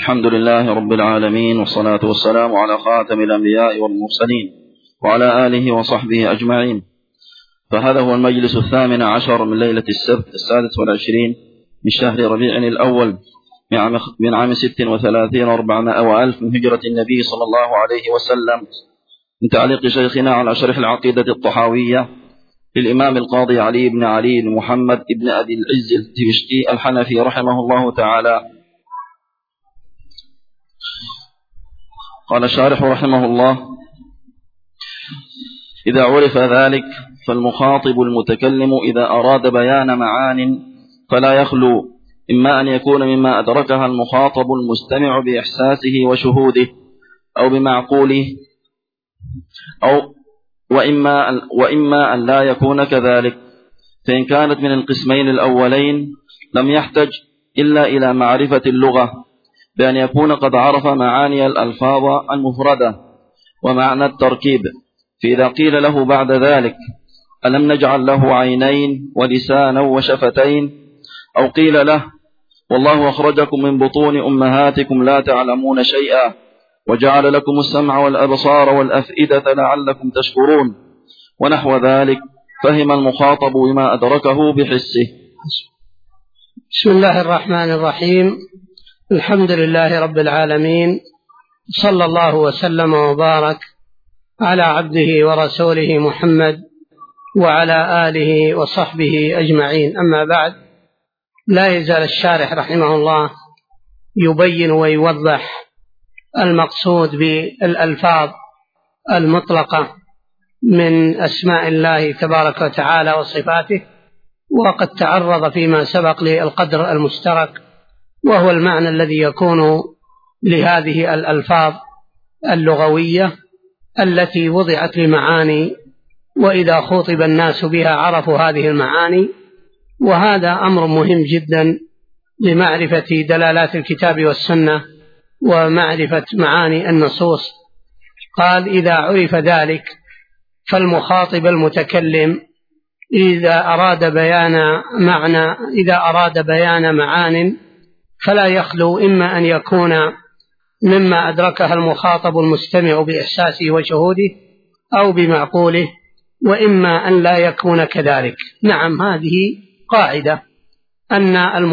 الحمد لله رب العالمين، والصلاة والسلام على خاتم الأنبياء والمرسلين وعلى آله وصحبه أجمعين. فهذا هو المجلس 18 من ليلة السبت 26 من شهر ربيع الأول من عام 36 و400 وألف من هجرة النبي صلى الله عليه وسلم، من تعليق شيخنا على شرح العقيدة الطحاوية للإمام القاضي علي بن علي بن محمد بن أبي العز الدمشقي الحنفي رحمه الله تعالى. قال الشارح رحمه الله: إذا عرف ذلك فالمخاطب المتكلم إذا أراد بيان معان فلا يخلو إما أن يكون مما أدركها المخاطب المستمع بإحساسه وشهوده أو بمعقوله، وإما أن لا يكون كذلك. فإن كانت من القسمين الأولين لم يحتج إلا إلى معرفة اللغة بأن يكون قد عرف معاني الألفاظ المفردة ومعنى التركيب. فإذا قيل له بعد ذلك: ألم نجعل له عينين ولسانا وشفتين؟ أو قيل له: والله أخرجكم من بطون أمهاتكم لا تعلمون شيئا وجعل لكم السمع والأبصار والأفئدة لعلكم تشكرون، ونحو ذلك، فهم المخاطب بما أدركه بحسه. بسم الله الرحمن الرحيم. الحمد لله رب العالمين، صلى الله وسلم وبارك على عبده ورسوله محمد وعلى آله وصحبه أجمعين. أما بعد، لا يزال الشارح رحمه الله يبين ويوضح المقصود بالألفاظ المطلقة من أسماء الله تبارك وتعالى وصفاته، وقد تعرض فيما سبق للقدر المشترك، وهو المعنى الذي يكون لهذه الألفاظ اللغوية التي وضعت لمعاني، وإذا خاطب الناس بها عرفوا هذه المعاني. وهذا أمر مهم جدا لمعرفة دلالات الكتاب والسنة ومعرفة معاني النصوص. قال: إذا عرف ذلك فالمخاطب المتكلم إذا أراد بيان معان فلا يخلو إما أن يكون مما أدركها المخاطب المستمع بإحساسه وشهوده أو بمعقوله، وإما أن لا يكون كذلك. نعم، هذه قاعدة، أن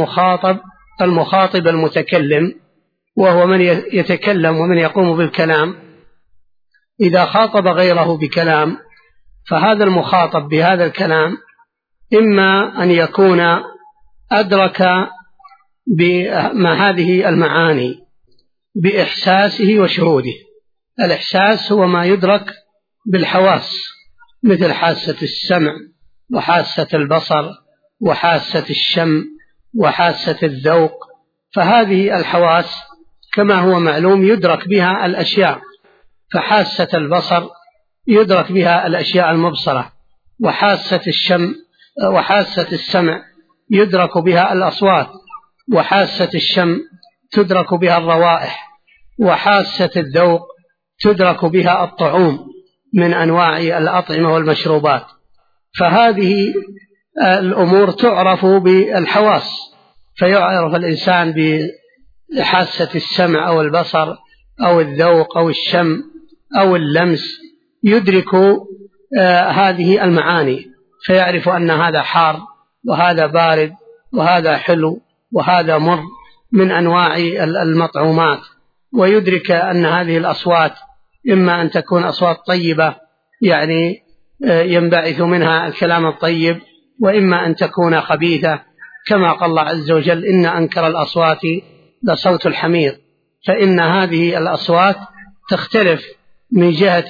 المخاطب المتكلم، وهو من يتكلم ومن يقوم بالكلام، إذا خاطب غيره بكلام فهذا المخاطب بهذا الكلام إما أن يكون أدرك بما هذه المعاني بإحساسه وشهوده. الإحساس هو ما يدرك بالحواس، مثل حاسة السمع وحاسة البصر وحاسة الشم وحاسة الذوق. فهذه الحواس كما هو معلوم يدرك بها الأشياء، فحاسة البصر يدرك بها الأشياء المبصرة، وحاسة السمع يدرك بها الأصوات، وحاسة الشم تدرك بها الروائح، وحاسة الذوق تدرك بها الطعوم من أنواع الأطعمة والمشروبات. فهذه الأمور تعرف بالحواس، فيعرف الإنسان بحاسة السمع أو البصر أو الذوق أو الشم أو اللمس، يدرك هذه المعاني، فيعرف أن هذا حار وهذا بارد وهذا حلو وهذا مر من أنواع المطعومات، ويدرك أن هذه الأصوات إما أن تكون أصوات طيبة يعني ينبعث منها الكلام الطيب، وإما أن تكون خبيثة، كما قال الله عز وجل: إن أنكر الأصوات لصوت الحمير. فإن هذه الأصوات تختلف من جهة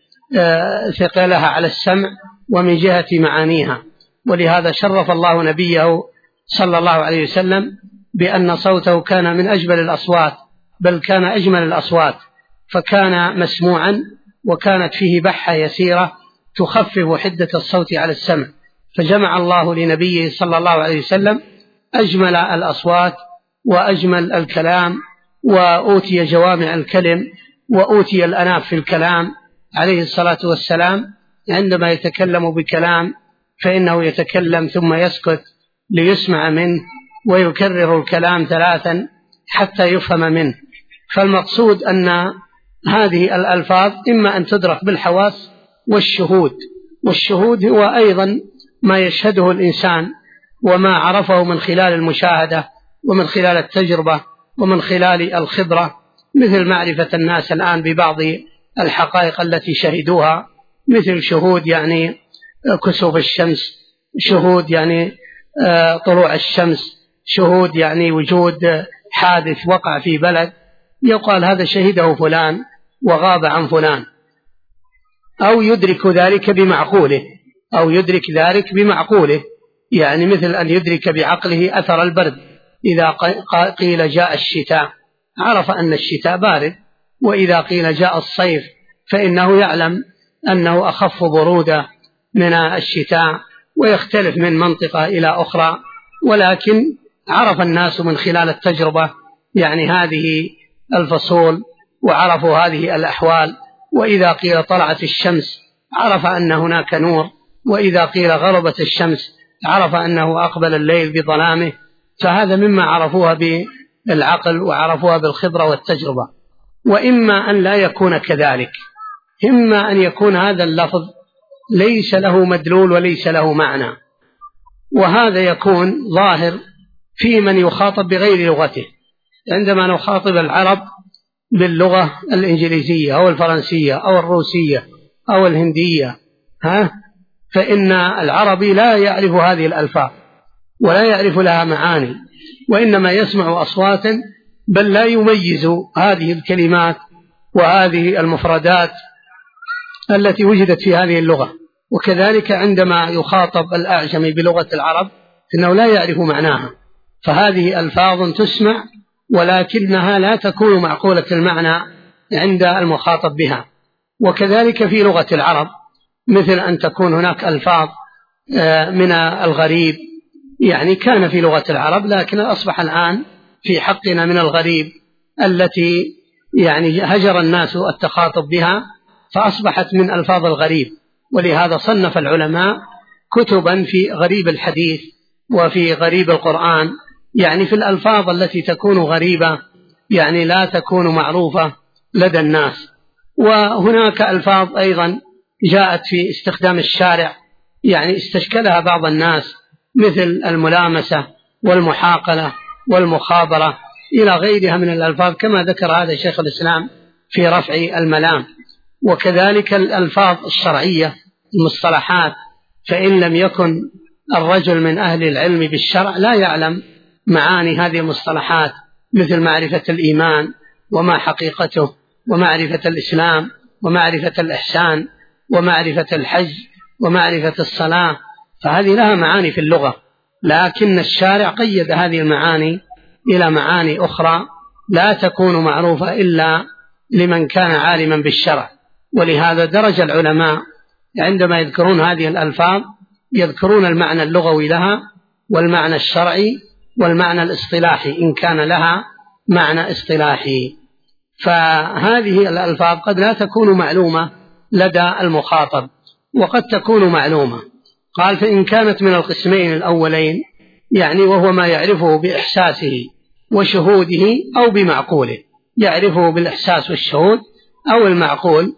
ثقلها على السمع ومن جهة معانيها. ولهذا شرف الله نبيه صلى الله عليه وسلم بأن صوته كان من أجمل الأصوات، بل كان أجمل الأصوات، فكان مسموعا وكانت فيه بحة يسيرة تخفف حدة الصوت على السمع. فجمع الله لنبيه صلى الله عليه وسلم أجمل الأصوات وأجمل الكلام، وأوتي جوامع الكلم، وأوتي الأناف في الكلام عليه الصلاة والسلام. عندما يتكلم بكلام فإنه يتكلم ثم يسكت ليسمع منه، ويكرر الكلام 3 حتى يفهم منه. فالمقصود أن هذه الألفاظ إما أن تدرك بالحواس والشهود هو أيضا ما يشهده الإنسان وما عرفه من خلال المشاهدة ومن خلال التجربة ومن خلال الخبرة، مثل معرفة الناس الآن ببعض الحقائق التي شهدوها، مثل شهود يعني كسوف الشمس، شهود يعني طلوع الشمس، شهود يعني وجود حادث وقع في بلد، يقال هذا شهده فلان وغاب عن فلان، أو يدرك ذلك بمعقوله، يعني مثل أن يدرك بعقله أثر البرد، إذا قيل جاء الشتاء عرف أن الشتاء بارد، وإذا قيل جاء الصيف فإنه يعلم أنه أخف برودة من الشتاء، ويختلف من منطقة إلى أخرى، ولكن عرف الناس من خلال التجربة يعني هذه الفصول وعرفوا هذه الأحوال. وإذا قيل طلعت الشمس عرف أن هناك نور، وإذا قيل غربت الشمس عرف أنه أقبل الليل بظلامه، فهذا مما عرفوها بالعقل وعرفوها بالخبرة والتجربة. وإما أن لا يكون كذلك، إما أن يكون هذا اللفظ ليس له مدلول وليس له معنى، وهذا يكون ظاهر في من يخاطب بغير لغته. عندما نخاطب العرب باللغة الإنجليزية أو الفرنسية أو الروسية أو الهندية فإن العربي لا يعرف هذه الألفاظ ولا يعرف لها معاني، وإنما يسمع أصواتا بل لا يميز هذه الكلمات وهذه المفردات التي وجدت في هذه اللغة. وكذلك عندما يخاطب الأعجمي بلغة العرب إنه لا يعرف معناها، فهذه ألفاظ تسمع ولكنها لا تكون معقولة المعنى عند المخاطب بها. وكذلك في لغة العرب مثل أن تكون هناك ألفاظ من الغريب، يعني كان في لغة العرب لكن أصبح الآن في حقنا من الغريب التي يعني هجر الناس التخاطب بها، فأصبحت من ألفاظ الغريب. ولهذا صنف العلماء كتبا في غريب الحديث وفي غريب القرآن، يعني في الألفاظ التي تكون غريبة يعني لا تكون معروفة لدى الناس. وهناك ألفاظ أيضا جاءت في استخدام الشارع يعني استشكلها بعض الناس، مثل الملامسة والمحاقلة والمخابرة إلى غيرها من الألفاظ، كما ذكر هذا شيخ الإسلام في رفع الملام. وكذلك الألفاظ الشرعية المصطلحات، فإن لم يكن الرجل من أهل العلم بالشرع لا يعلم معاني هذه المصطلحات، مثل معرفة الإيمان وما حقيقته، ومعرفة الإسلام، ومعرفة الإحسان، ومعرفة الحج، ومعرفة الصلاة، فهذه لها معاني في اللغة، لكن الشارع قيد هذه المعاني إلى معاني أخرى لا تكون معروفة إلا لمن كان عالما بالشرع. ولهذا درج العلماء عندما يذكرون هذه الألفاظ يذكرون المعنى اللغوي لها والمعنى الشرعي والمعنى الاصطلاحي إن كان لها معنى اصطلاحي. فهذه الألفاظ قد لا تكون معلومة لدى المخاطب وقد تكون معلومة. قال فإن كانت من القسمين الأولين، يعني وهو ما يعرفه بإحساسه وشهوده أو بمعقوله، يعرفه بالإحساس والشهود أو المعقول،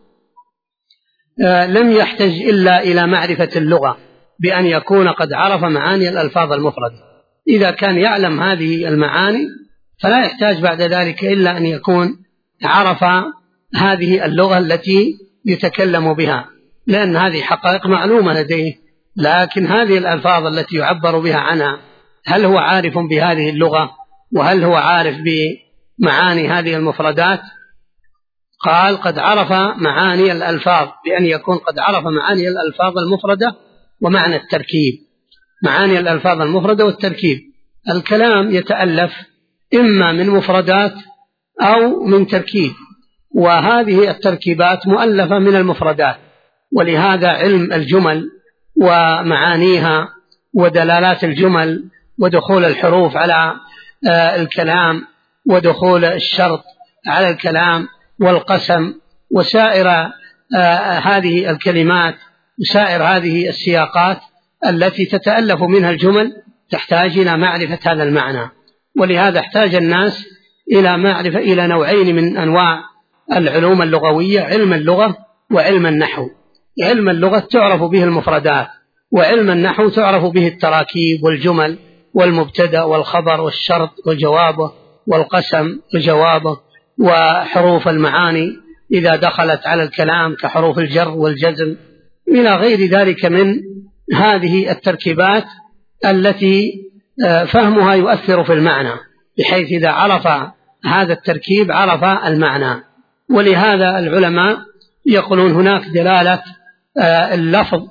لم يحتج إلا إلى معرفة اللغة بأن يكون قد عرف معاني الألفاظ المفردة. إذا كان يعلم هذه المعاني فلا يحتاج بعد ذلك إلا أن يكون عرف هذه اللغة التي يتكلم بها، لأن هذه حقائق معلومة لديه. لكن هذه الألفاظ التي يعبر بها عنها هل هو عارف بهذه اللغة وهل هو عارف بمعاني هذه المفردات؟ قال قد عرف معاني الألفاظ بأن يكون قد عرف معاني الألفاظ المفردة ومعنى التركيب. معاني الألفاظ المفردة والتركيب، الكلام يتألف إما من مفردات أو من تركيب، وهذه التركيبات مؤلفة من المفردات. ولهذا علم الجمل ومعانيها ودلالات الجمل ودخول الحروف على الكلام ودخول الشرط على الكلام والقسم وسائر هذه الكلمات وسائر هذه السياقات التي تتألف منها الجمل تحتاج إلى معرفة هذا المعنى. ولهذا احتاج الناس إلى نوعين من أنواع العلوم اللغوية: علم اللغة وعلم النحو. علم اللغة تعرف به المفردات، وعلم النحو تعرف به التراكيب والجمل والمبتدأ والخبر والشرط وجوابه والقسم وجوابه وحروف المعاني إذا دخلت على الكلام كحروف الجر والجزم إلى غير ذلك من هذه التركيبات التي فهمها يؤثر في المعنى، بحيث إذا عرف هذا التركيب عرف المعنى. ولهذا العلماء يقولون هناك دلالة اللفظ،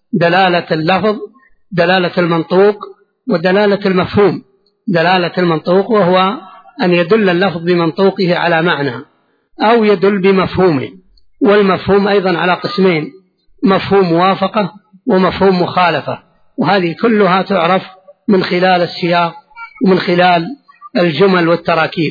دلالة المنطوق، ودلالة المفهوم. دلالة المنطوق وهو أن يدل اللفظ بمنطوقه على معنى أو يدل بمفهومه، والمفهوم أيضا على قسمين: مفهوم موافقة ومفهوم مخالفة، وهذه كلها تعرف من خلال السياق ومن خلال الجمل والتراكيب.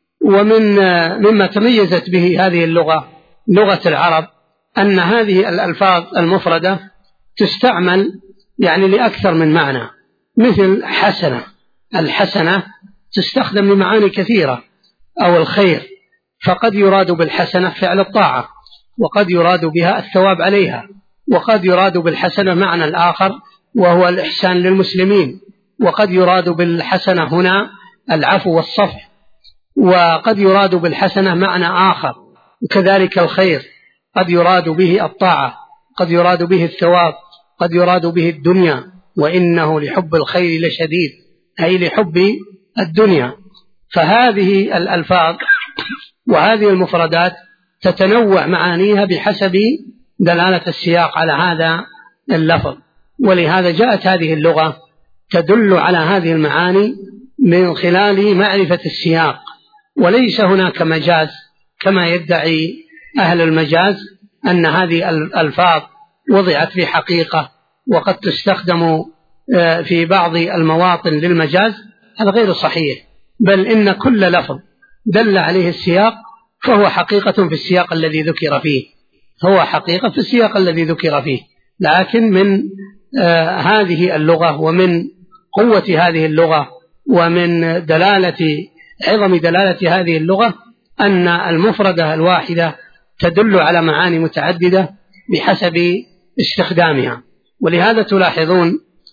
مما تميزت به هذه اللغة، لغة العرب، أن هذه الألفاظ المفردة تستعمل لأكثر من معنى، مثل حسنة. الحسنة تستخدم لمعاني كثيرة، أو الخير، فقد يراد بالحسنة فعل الطاعة، وقد يراد بها الثواب عليها، وقد يراد بالحسنة معنى الآخر وهو الإحسان للمسلمين، وقد يراد بالحسنة هنا العفو والصفح، وقد يراد بالحسنة معنى آخر. وكذلك الخير قد يراد به الطاعة، قد يراد به الثواب، قد يراد به الدنيا، وإنه لحب الخير لشديد، أي لحب الدنيا. فهذه الألفاظ وهذه المفردات تتنوع معانيها بحسب دلالة السياق على هذا اللفظ، ولهذا جاءت هذه اللغة تدل على هذه المعاني من خلال معرفة السياق. وليس هناك مجاز كما يدعي أهل المجاز أن هذه الألفاظ وضعت في حقيقة وقد تستخدم في بعض المواطن للمجاز. هذا غير صحيح، بل إن كل لفظ دل عليه السياق فهو حقيقة في السياق الذي ذكر فيه، هو حقيقة في السياق الذي ذكر فيه. لكن من هذه اللغة ومن قوة هذه اللغة ومن عظم دلالة هذه اللغة أن المفردة الواحدة تدل على معاني متعددة بحسب استخدامها. ولهذا تلاحظون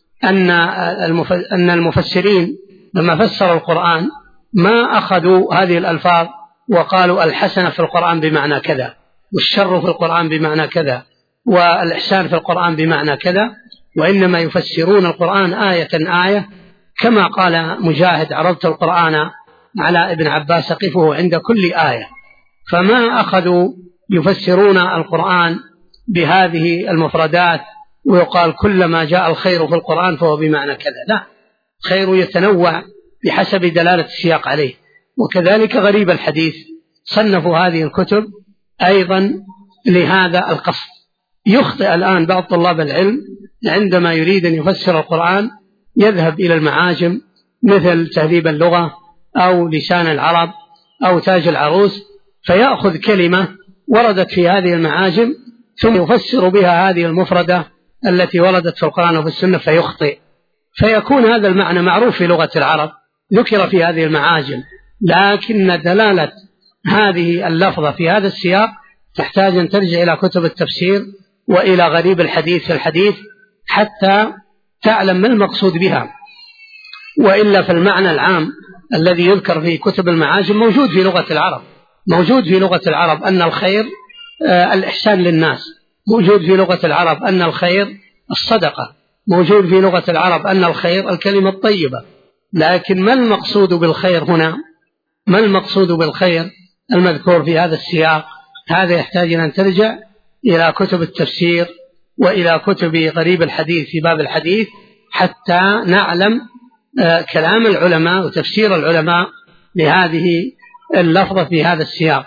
أن المفسرين لما فسروا القرآن ما أخذوا هذه الألفاظ وقالوا الحسنة في القرآن بمعنى كذا، والشر في القرآن بمعنى كذا، والإحسان في القرآن بمعنى كذا، وإنما يفسرون القرآن آية كما قال مجاهد: عرضت القرآن على ابن عباس قفه عند كل آية. فما أخذوا يفسرون القرآن بهذه المفردات ويقال كلما جاء الخير في القرآن فهو بمعنى كذا، لا، الخير يتنوع بحسب دلالة السياق عليه. وكذلك غريب الحديث صنفوا هذه الكتب أيضا لهذا القصد. يخطئ الآن بعض طلاب العلم عندما يريد أن يفسر القرآن يذهب إلى المعاجم مثل تهذيب اللغة أو لسان العرب أو تاج العروس، فيأخذ كلمة وردت في هذه المعاجم ثم يفسر بها هذه المفردة التي وردت في القرآن وفي السنة فيخطئ، فيكون هذا المعنى معروف في لغة العرب ذكر في هذه المعاجم، لكن دلالة هذه اللفظة في هذا السياق تحتاج أن ترجع إلى كتب التفسير وإلى غريب الحديث في الحديث حتى تعلم ما المقصود بها. وإلا فالمعنى العام الذي يذكر في كتب المعاجم موجود في لغة العرب، أن الخير الإحسان للناس، موجود في لغة العرب أن الخير الصدقة، موجود في لغة العرب أن الخير الكلمة الطيبة. لكن ما المقصود بالخير هنا؟ ما المقصود بالخير المذكور في هذا السياق؟ هذا يحتاج أن ترجع إلى كتب التفسير وإلى كتب غريب الحديث في باب الحديث حتى نعلم كلام العلماء وتفسير العلماء لهذه اللفظة في هذا السياق.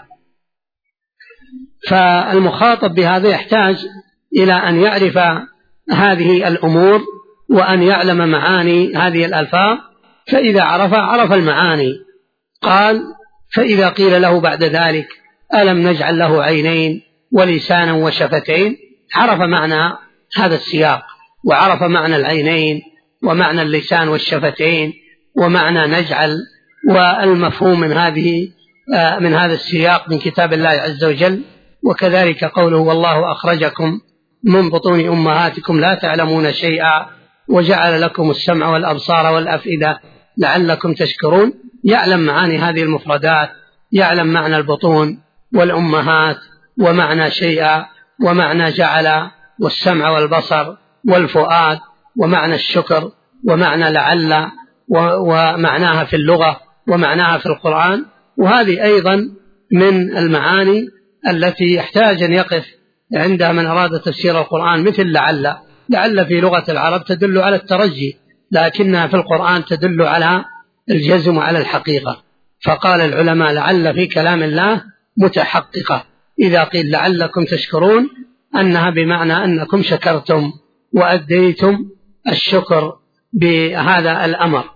فالمخاطب بهذا يحتاج إلى أن يعرف هذه الأمور وأن يعلم معاني هذه الألفاظ، فإذا عرف المعاني. قال: فإذا قيل له بعد ذلك ألم نجعل له عينين ولسانا وشفتين، عرف معنى هذا السياق وعرف معنى العينين ومعنى اللسان والشفتين ومعنى نجعل والمفهوم من هذا السياق من كتاب الله عز وجل. وكذلك قوله والله أخرجكم من بطون أمهاتكم لا تعلمون شيئا وجعل لكم السمع والأبصار والأفئدة لعلكم تشكرون. يعلم معاني هذه المفردات، يعلم معنى البطون والأمهات ومعنى شيئا ومعنى جعل والسمع والبصر والفؤاد ومعنى الشكر ومعنى لعل ومعناها في اللغة ومعناها في القرآن. وهذه أيضا من المعاني التي يحتاج أن يقف عندها من أراد تفسير القرآن، مثل لعل في لغة العرب تدل على الترجي، لكنها في القرآن تدل على الجزم وعلى الحقيقة. فقال العلماء لعل في كلام الله متحققة، إذا قيل لعلكم تشكرون أنها بمعنى أنكم شكرتم وأديتم الشكر بهذا الأمر.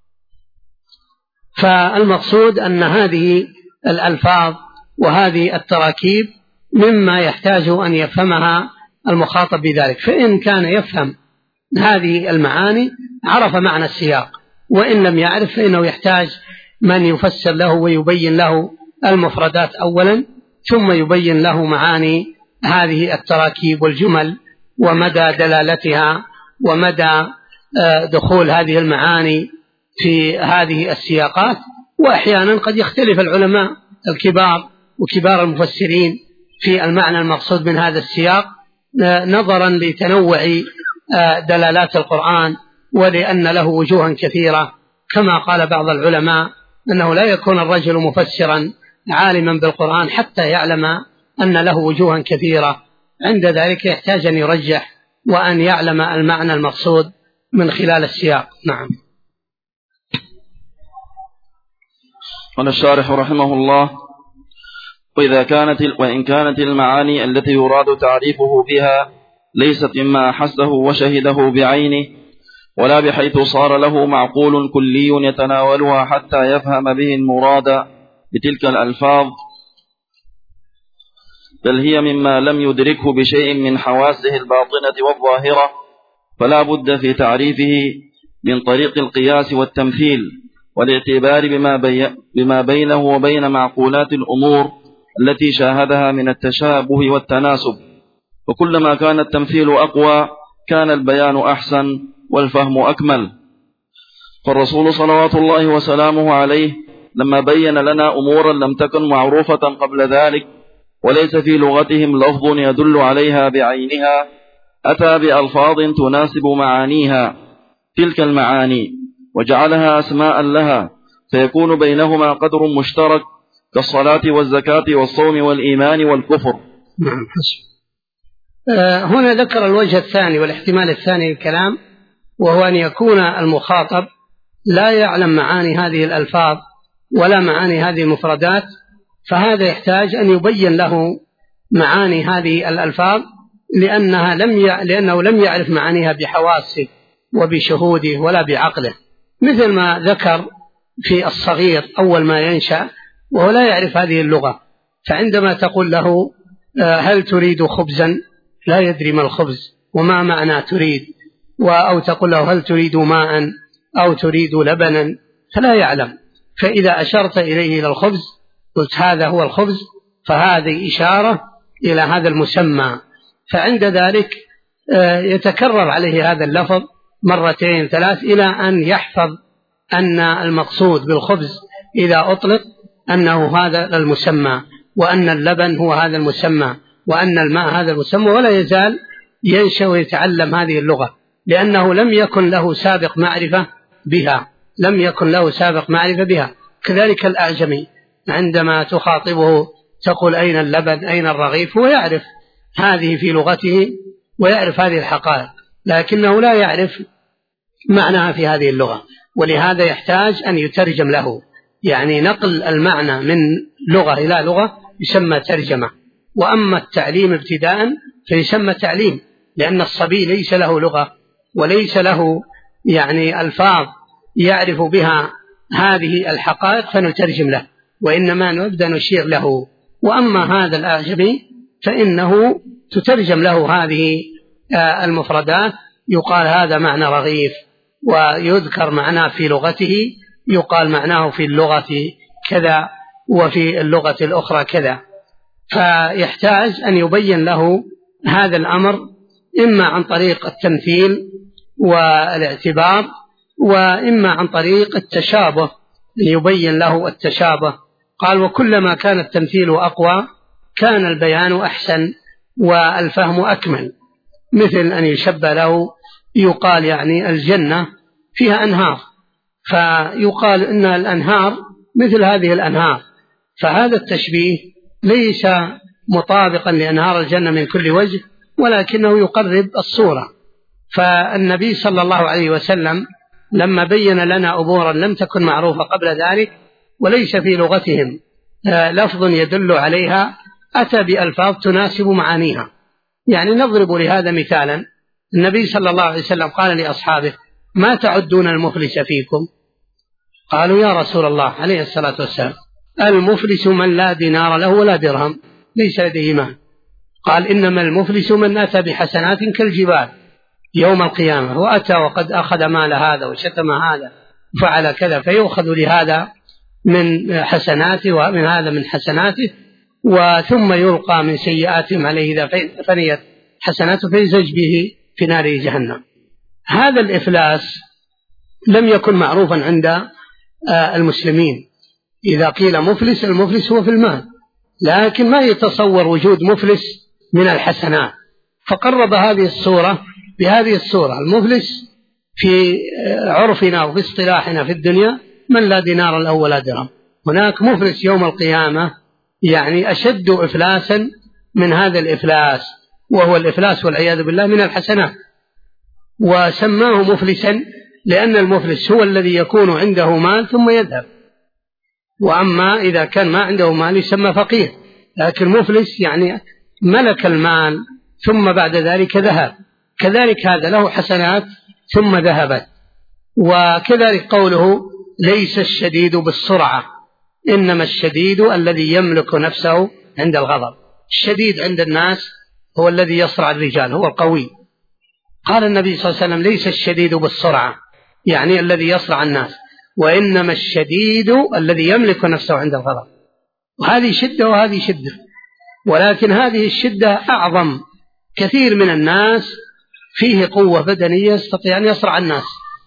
فالمقصود أن هذه الألفاظ وهذه التراكيب مما يحتاج أن يفهمها المخاطب بذلك، فإن كان يفهم هذه المعاني عرف معنى السياق، وإن لم يعرف فإنه يحتاج من يفسر له ويبين له المفردات أولا، ثم يبين له معاني هذه التراكيب والجمل ومدى دلالتها ومدى دخول هذه المعاني في هذه السياقات. وأحيانا قد يختلف العلماء الكبار وكبار المفسرين في المعنى المقصود من هذا السياق نظرا لتنوع دلالات القرآن ولأن له وجوها كثيرة، كما قال بعض العلماء أنه لا يكون الرجل مفسرا عالما بالقرآن حتى يعلم أن له وجوها كثيرة، عند ذلك يحتاج أن يرجح وأن يعلم المعنى المقصود من خلال السياق. نعم. قال الشارح رحمه الله: وإن كانت المعاني التي يراد تعريفه بها ليست مما أحسه وشهده بعينه، ولا بحيث صار له معقول كلي يتناولها حتى يفهم به المراد بتلك الألفاظ، بل هي مما لم يدركه بشيء من حواسه الباطنة والظاهرة، فلا بد في تعريفه من طريق القياس والتمثيل والاعتبار بما بينه وبين معقولات الأمور التي شاهدها من التشابه والتناسب. وكلما كان التمثيل أقوى كان البيان أحسن والفهم أكمل. فالرسول صلوات الله وسلامه عليه لما بين لنا أمورا لم تكن معروفة قبل ذلك وليس في لغتهم لفظ يدل عليها بعينها، أتى بألفاظ تناسب معانيها تلك المعاني وجعلها أسماء لها، فيكون بينهما قدر مشترك كالصلاة والزكاة والصوم والإيمان والكفر. نعم. هنا ذكر الوجه الثاني والاحتمال الثاني للكلام، وهو أن يكون المخاطب لا يعلم معاني هذه الألفاظ ولا معاني هذه المفردات، فهذا يحتاج أن يبين له معاني هذه الألفاظ لأنه لم يعرف معانيها بحواسه وبشهوده ولا بعقله، مثل ما ذكر في الصغير أول ما ينشأ وهو لا يعرف هذه اللغة، فعندما تقول له هل تريد خبزا لا يدري ما الخبز وما معنى تريد، أو تقول له هل تريد ماء أو تريد لبنا فلا يعلم. فإذا أشرت إليه إلى الخبز قلت هذا هو الخبز، فهذه إشارة إلى هذا المسمى، فعند ذلك يتكرر عليه هذا اللفظ مرتين ثلاث إلى أن يحفظ أن المقصود بالخبز إذا أطلق أنه هذا المسمى، وأن اللبن هو هذا المسمى، وأن الماء هذا المسمى، ولا يزال ينشأ ويتعلم هذه اللغة لأنه لم يكن له سابق معرفة بها. كذلك الأعجمي عندما تخاطبه تقول أين اللبن أين الرغيف، هو يعرف هذه في لغته ويعرف هذه الحقائق، لكنه لا يعرف معناها في هذه اللغة، ولهذا يحتاج أن يترجم له، يعني نقل المعنى من لغة إلى لغة يسمى ترجمة. وأما التعليم ابتداء فيسمى تعليم، لأن الصبي ليس له لغة وليس له يعني ألفاظ يعرف بها هذه الحقائق فنترجم له، وإنما نبدأ نشير له. وأما هذا الأعجمي فإنه تترجم له هذه المفردات، يقال هذا معنى رغيف ويذكر معناه في لغته يقال معناه في اللغة كذا وفي اللغة الأخرى كذا، فيحتاج أن يبين له هذا الأمر إما عن طريق التمثيل والاعتبار، وإما عن طريق التشابه ليبين له التشابه. قال: وكلما كان التمثيل أقوى كان البيان أحسن والفهم أكمل. مثل أن يشبه له، يقال يعني الجنة فيها أنهار، فيقال إن الأنهار مثل هذه الأنهار، فهذا التشبيه ليس مطابقا لأنهار الجنة من كل وجه، ولكنه يقرب الصورة. فالنبي صلى الله عليه وسلم لما بين لنا أمورا لم تكن معروفة قبل ذلك وليس في لغتهم لفظ يدل عليها، أتى بألفاظ تناسب معانيها. يعني نضرب لهذا مثالا: النبي صلى الله عليه وسلم قال لأصحابه: ما تعدون المفلس فيكم؟ قالوا: يا رسول الله عليه الصلاة والسلام، المفلس من لا دينار له ولا درهم ليس لديه مال. قال: إنما المفلس من أتى بحسنات كالجبال يوم القيامة، وأتى وقد أخذ مال هذا وشتم هذا وفعل كذا، فيؤخذ لهذا من حسناته ومن هذا من حسناته، وثم يلقى من سيئاتهم عليه إذا فنيت حسناته فيزج به في نار جهنم. هذا الإفلاس لم يكن معروفا عند المسلمين. إذا قيل مفلس، المفلس هو في المال، لكن ما يتصور وجود مفلس من الحسنات، فقرب هذه الصورة بهذه الصورة. المفلس في عرفنا وفي اصطلاحنا في الدنيا من لا دينار له ولا درهم. هناك مفلس يوم القيامة يعني أشد إفلاسا من هذا الإفلاس، وهو الإفلاس والعياذ بالله من الحسنات. وسماه مفلسا لأن المفلس هو الذي يكون عنده مال ثم يذهب، وأما إذا كان ما عنده مال يسمى فقير. لكن مفلس يعني ملك المال ثم بعد ذلك ذهب، كذلك هذا له حسنات ثم ذهبت. وكذلك قوله: ليس الشديد بالسرعة، إنما الشديد الذي يملك نفسه عند الغضب. الشديد عند الناس هو الذي يصرع الرجال، هو القوي. قال النبي صلى الله عليه وسلم: ليس الشديد بالسرعة، يعني الذي يصرع الناس، وإنما الشديد الذي يملك نفسه عند الغضب. وهذه شدة وهذه شدة، ولكن هذه الشدة أعظم. كثير من الناس فيه قوة بدنية يستطيع أن يصرع الناس،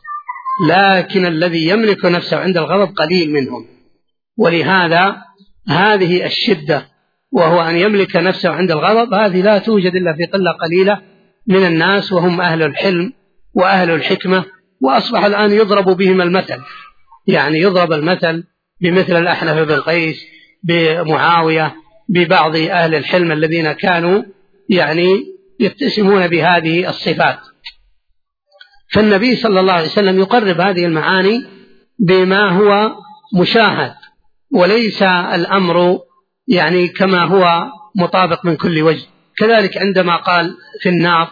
لكن الذي يملك نفسه عند الغضب قليل منهم. ولهذا هذه الشدة، وهو أن يملك نفسه عند الغضب، هذه لا توجد إلا في قلة قليلة من الناس، وهم أهل الحلم وأهل الحكمة. وأصبح الآن يضرب بهم المثل، يعني يضرب المثل بمثل الأحنف بن قيس، بمعاوية، ببعض أهل الحلم الذين كانوا يعني يتسمون بهذه الصفات. فالنبي صلى الله عليه وسلم يقرب هذه المعاني بما هو مشاهد، وليس الأمر يعني كما هو مطابق من كل وجه. كذلك عندما قال في النار: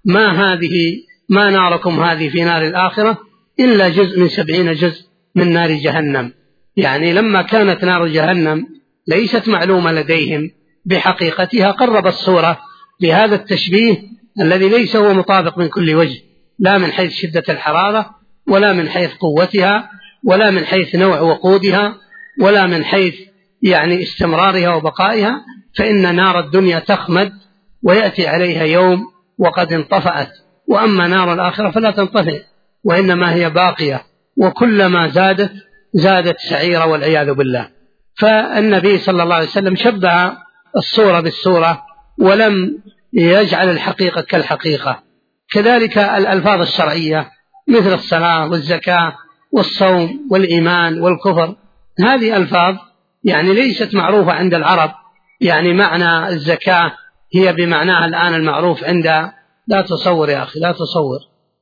ما ناركم هذه في نار الآخرة إلا جزء من 70 جزء من نار جهنم. يعني لما كانت نار جهنم ليست معلومة لديهم بحقيقتها، قرب الصورة بهذا التشبيه الذي ليس هو مطابق من كل وجه، لا من حيث شدة الحرارة، ولا من حيث قوتها، ولا من حيث نوع وقودها، ولا من حيث يعني استمرارها وبقائها. فإن نار الدنيا تخمد ويأتي عليها يوم وقد انطفأت، وأما نار الآخرة فلا تنطفئ، وإنما هي باقية، وكلما زادت سعيرة والعياذ بالله. فالنبي صلى الله عليه وسلم شبه الصورة بالصورة ولم يجعل الحقيقة كالحقيقة. كذلك الألفاظ الشرعية مثل الصلاة والزكاة والصوم والإيمان والكفر، هذه ألفاظ يعني ليست معروفة عند العرب. يعني معنى الزكاة هي بمعناها الآن المعروف عند، لا تصور يا أخي، لا تصور،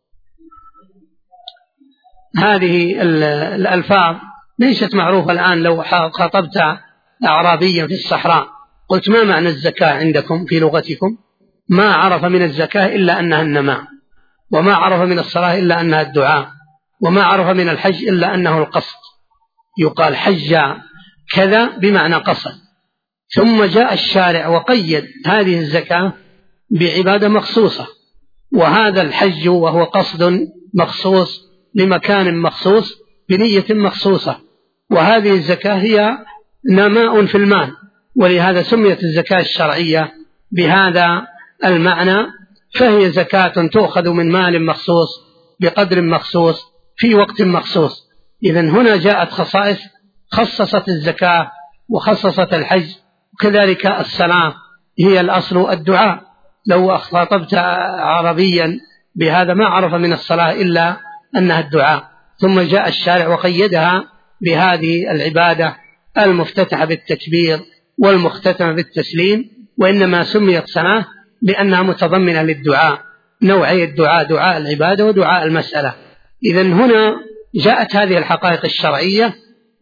هذه الألفاظ ليست معروفة الآن. لو خاطبت أعرابيا في الصحراء قلت: ما معنى الزكاة عندكم في لغتكم؟ ما عرف من الزكاة إلا أنها النماء، وما عرف من الصلاة إلا أنها الدعاء، وما عرف من الحج إلا أنه القصد. يقال حج كذا بمعنى قصد. ثم جاء الشارع وقيد هذه الزكاة بعبادة مخصوصة، وهذا الحج وهو قصد مخصوص لمكان مخصوص بنية مخصوصة، وهذه الزكاة هي نماء في المال، ولهذا سميت الزكاة الشرعية بهذا المعنى، فهي زكاة تؤخذ من مال مخصوص بقدر مخصوص في وقت مخصوص. إذن هنا جاءت خصائص خصصت الزكاة وخصصت الحج، وكذلك الصلاة هي الأصل الدعاء. لو خاطبت عربيا بهذا ما عرف من الصلاة إلا أنها الدعاء، ثم جاء الشارع وقيدها بهذه العبادة المفتتحة بالتكبير والمختتمة بالتسليم، وإنما سميت صلاة لأنها متضمنة للدعاء، نوعي الدعاء، دعاء العبادة ودعاء المسألة. إذن هنا جاءت هذه الحقائق الشرعية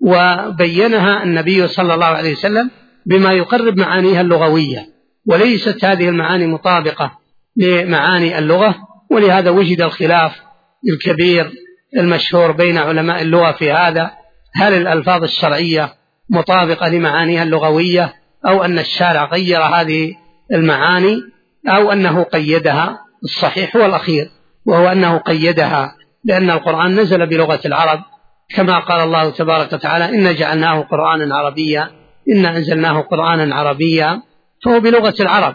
وبينها النبي صلى الله عليه وسلم بما يقرب معانيها اللغوية، وليست هذه المعاني مطابقة لمعاني اللغة، ولهذا وجد الخلاف الكبير المشهور بين علماء اللغة في هذا، هل الألفاظ الشرعية مطابقة لمعانيها اللغوية، أو أن الشارع غير هذه المعاني، أو أنه قيدها. الصحيح هو الأخير، وهو أنه قيدها لأن القرآن نزل بلغة العرب، كما قال الله تبارك وتعالى: إنا جعلناه قرآنا عربيا، إنا أنزلناه قرآنا عربيا، فهو بلغة العرب،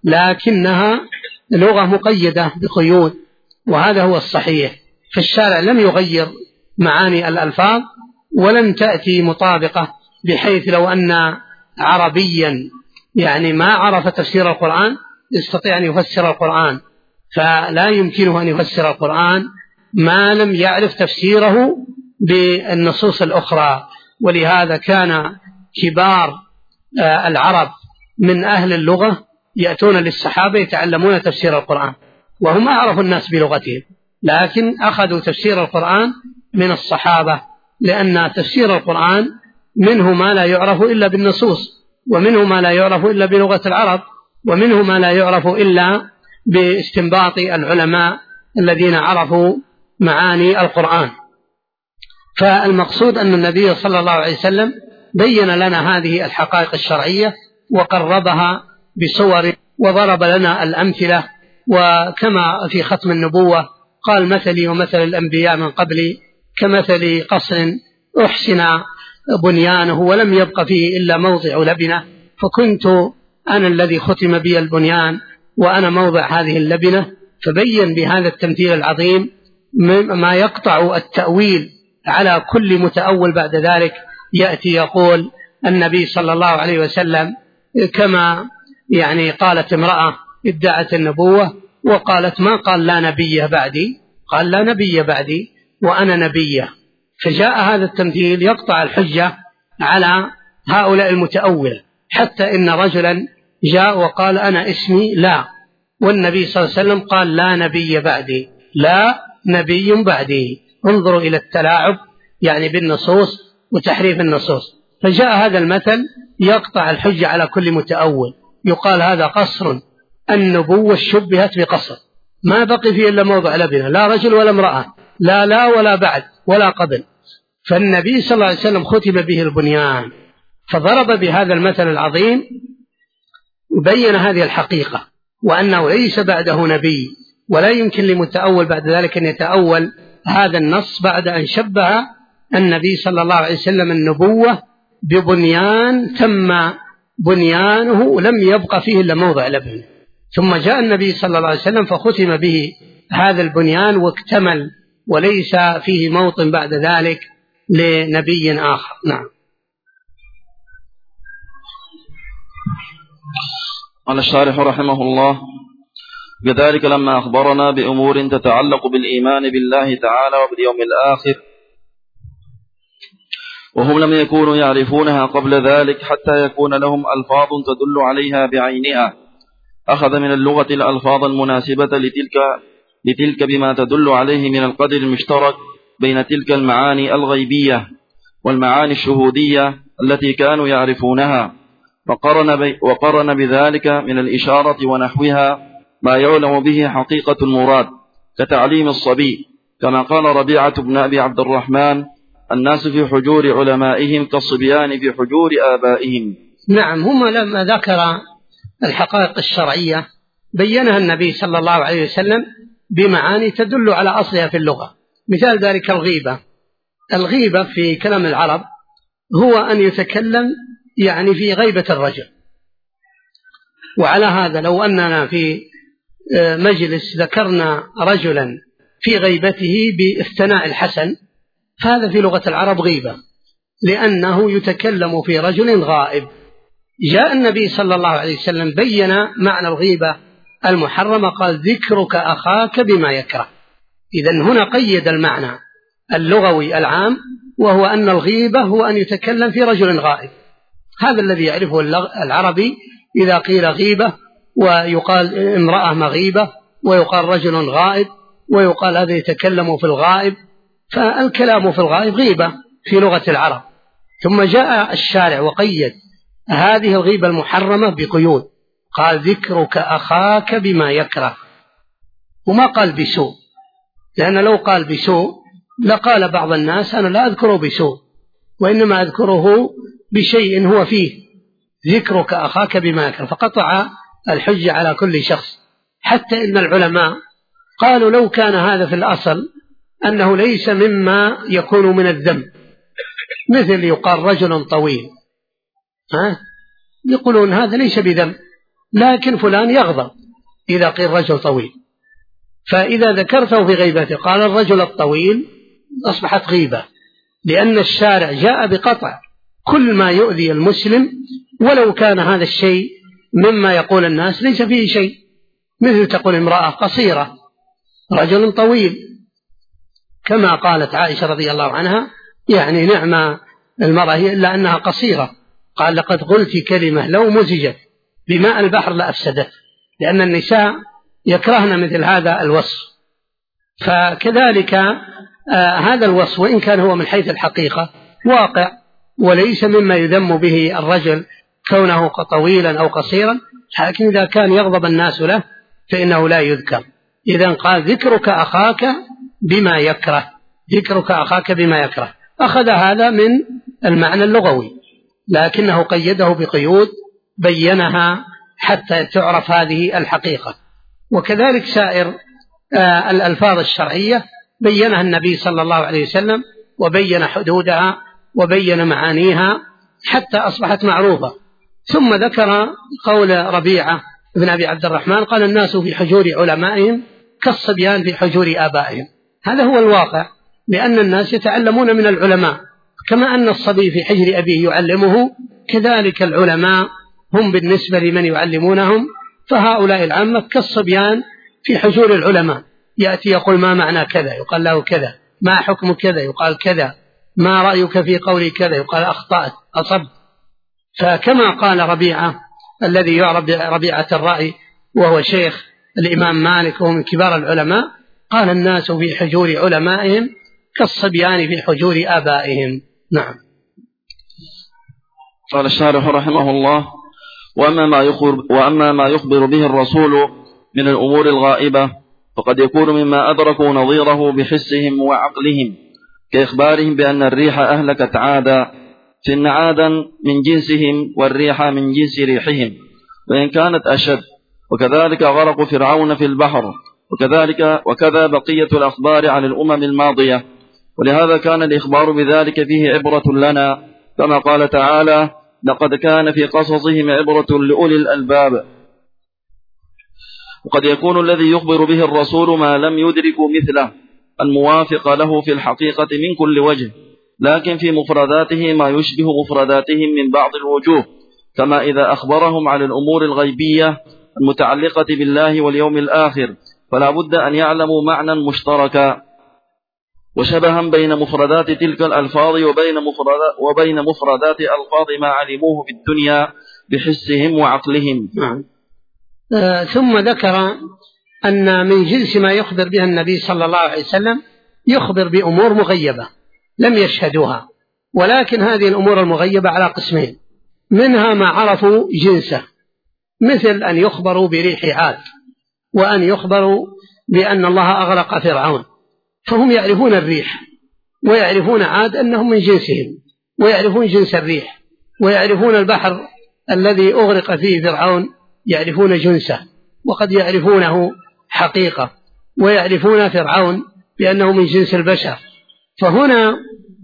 لكنها لغة مقيدة بقيود، وهذا هو الصحيح. فالشارع لم يغير معاني الألفاظ، ولم تأتي مطابقة بحيث لو أن عربيا يعني ما عرف تفسير القرآن يستطيع أن يفسر القرآن، فلا يمكنه أن يفسر القرآن ما لم يعرف تفسيره بالنصوص الأخرى. ولهذا كان كبار العرب من أهل اللغة يأتون للصحابة يتعلمون تفسير القرآن، وهم أعرف الناس بلغتهم، لكن أخذوا تفسير القرآن من الصحابة، لأن تفسير القرآن منه ما لا يعرف إلا بالنصوص، ومنه ما لا يعرف إلا بلغة العرب، ومنه ما لا يعرف إلا باستنباط العلماء الذين عرفوا معاني القرآن. فالمقصود أن النبي صلى الله عليه وسلم بين لنا هذه الحقائق الشرعية وقربها بصور، وضرب لنا الأمثلة، وكما في ختم النبوة قال: مثلي ومثل الأنبياء من قبلي كمثل قصر أحسن بنيانه ولم يبق فيه إلا موضع لبنة، فكنت أنا الذي ختم بي البنيان وأنا موضع هذه اللبنة. فبين بهذا التمثيل العظيم ما يقطع التأويل على كل متأول بعد ذلك يأتي يقول النبي صلى الله عليه وسلم، كما يعني قالت امرأة ادعت النبوة وقالت: ما قال لا نبي بعدي، قال: لا نبي بعدي وأنا نبيه. فجاء هذا التمثيل يقطع الحجة على هؤلاء المتأولة، حتى إن رجلا جاء وقال: أنا اسمي لا، والنبي صلى الله عليه وسلم قال: لا نبي بعدي، لا نبي بعدي. انظروا إلى التلاعب يعني بالنصوص وتحريف النصوص. فجاء هذا المثل يقطع الحجة على كل متأول، يقال: هذا قصر، النبوة شبهت بقصر، ما بقي فيه إلا موضع لبنة، لا رجل ولا امرأة، لا ولا بعد ولا قبل. فالنبي صلى الله عليه وسلم ختم به البنيان، فضرب بهذا المثل العظيم وبين هذه الحقيقة، وأنه ليس بعده نبي، ولا يمكن لمتأول بعد ذلك أن يتأول هذا النص بعد أن شبه النبي صلى الله عليه وسلم النبوة ببنيان تم بنيانه لم يبق فيه إلا موضع لبن، ثم جاء النبي صلى الله عليه وسلم فختم به هذا البنيان واكتمل، وليس فيه موطن بعد ذلك لنبي آخر. نعم. قال الشارح رحمه الله: كذلك لما أخبرنا بأمور تتعلق بالإيمان بالله تعالى وباليوم الآخر وهم لم يكونوا يعرفونها قبل ذلك حتى يكون لهم ألفاظ تدل عليها بعينها، أخذ من اللغة الألفاظ المناسبة لتلك بما تدل عليه من القدر المشترك بين تلك المعاني الغيبية والمعاني الشهودية التي كانوا يعرفونها، وقرن بذلك من الإشارة ونحوها ما يعلم به حقيقة المراد كتعليم الصبي، كما قال ربيعة بن أبي عبد الرحمن: الناس في حجور علمائهم كالصبيان في حجور آبائهم. نعم، هم لما ذكر الحقائق الشرعية بينها النبي صلى الله عليه وسلم بمعاني تدل على أصلها في اللغة. مثال ذلك الغيبة، الغيبة في كلام العرب هو أن يتكلم يعني في غيبة الرجل. وعلى هذا لو أننا في مجلس ذكرنا رجلا في غيبته بالثناء الحسن فهذا في لغة العرب غيبة، لأنه يتكلم في رجل غائب. جاء النبي صلى الله عليه وسلم بين معنى الغيبة المحرمة، قال ذكرك أخاك بما يكره. إذن هنا قيد المعنى اللغوي العام، وهو أن الغيبة هو أن يتكلم في رجل غائب. هذا الذي يعرفه العربي إذا قيل غيبة، ويقال امرأة مغيبة، ويقال رجل غائب، ويقال هذا يتكلم في الغائب. فالكلام في الغائب غيبة في لغة العرب. ثم جاء الشارع وقيد هذه الغيبة المحرمة بقيود، قال ذكرك أخاك بما يكره، وما قال بسوء، لأن لو قال بسوء لقال بعض الناس أنا لا أذكره بسوء، وإنما أذكره بشيء هو فيه، ذكرك أخاك بما يكره، فقطع الحجة على كل شخص. حتى إن العلماء قالوا لو كان هذا في الأصل أنه ليس مما يكون من الذنب، مثل يقال رجل طويل، يقولون هذا ليس بذنب، لكن فلان يغضب إذا قيل رجل طويل، فإذا ذكرته في غيبته قال الرجل الطويل أصبحت غيبة، لأن الشارع جاء بقطع كل ما يؤذي المسلم، ولو كان هذا الشيء مما يقول الناس ليس فيه شيء، مثل تقول امرأة قصيرة رجل طويل، كما قالت عائشة رضي الله عنها يعني نعم المرأة إلا أنها قصيرة، قال لقد قلت كلمة لو مزجت بماء البحر لأفسدت، لأن النساء يكرهن مثل هذا الوصف. فكذلك هذا الوصف وإن كان هو من حيث الحقيقة واقع، وليس مما يذم به الرجل كونه طويلا أو قصيرا، لكن إذا كان يغضب الناس له فإنه لا يذكر. إذن قال ذكرك أخاك بما يكره، ذكرك أخاك بما يكره، أخذ هذا من المعنى اللغوي، لكنه قيده بقيود بينها حتى تعرف هذه الحقيقة. وكذلك سائر الألفاظ الشرعية بينها النبي صلى الله عليه وسلم، وبين حدودها وبين معانيها حتى أصبحت معروفة. ثم ذكر قول ربيعة بن أبي عبد الرحمن قال الناس في حجور علمائهم كالصبيان في حجور آبائهم. هذا هو الواقع، لأن الناس يتعلمون من العلماء، كما أن الصبي في حجر أبيه يعلمه، كذلك العلماء هم بالنسبة لمن يعلمونهم. فهؤلاء العامة كالصبيان في حجور العلماء، يأتي يقول ما معنى كذا، يقال له كذا، ما حكم كذا، يقال كذا، ما رأيك في قولي كذا، يقال أخطأت أصبت. فكما قال ربيعة الذي يعرف بربيعة الرأي، وهو شيخ الإمام مالك وهو من كبار العلماء، قال الناس في حجور علمائهم كالصبيان في حجور آبائهم. نعم. قال الشارح رحمه الله: وأما ما يخبر به الرسول من الأمور الغائبة فقد يكون مما أدركوا نظيره بحسهم وعقلهم، كإخبارهم بأن الريح أهلكت عادا، فإن عادا من جنسهم والريح من جنس ريحهم، وإن كانت أشد، وكذلك غرق فرعون في البحر، وكذا بقية الأخبار عن الأمم الماضية. ولهذا كان الإخبار بذلك فيه عبرة لنا، كما قال تعالى: لقد كان في قصصهم عبرة لأولي الألباب. وقد يكون الذي يخبر به الرسول ما لم يدركوا مثله الموافق له في الحقيقة من كل وجه، لكن في مفرداته ما يشبه مفرداتهم من بعض الوجوه، كما إذا أخبرهم عن الأمور الغيبية المتعلقة بالله واليوم الآخر فلا بد أن يعلموا معنى مشتركا وشبها بين مفردات تلك الألفاظ وبين مفردات ألفاظ ما علموه في الدنيا بحسهم وعقلهم. ثم ذكر أن من جنس ما يخبر بها النبي صلى الله عليه وسلم يخبر بأمور مغيبة لم يشهدوها، ولكن هذه الأمور المغيبة على قسمين، منها ما عرفوا جنسه، مثل أن يخبروا بريح عاد، وأن يخبروا بأن الله أغرق فرعون، فهم يعرفون الريح ويعرفون عاد أنهم من جنسهم، ويعرفون جنس الريح، ويعرفون البحر الذي أغرق فيه فرعون يعرفون جنسه وقد يعرفونه حقيقة، ويعرفون فرعون بأنه من جنس البشر. فهنا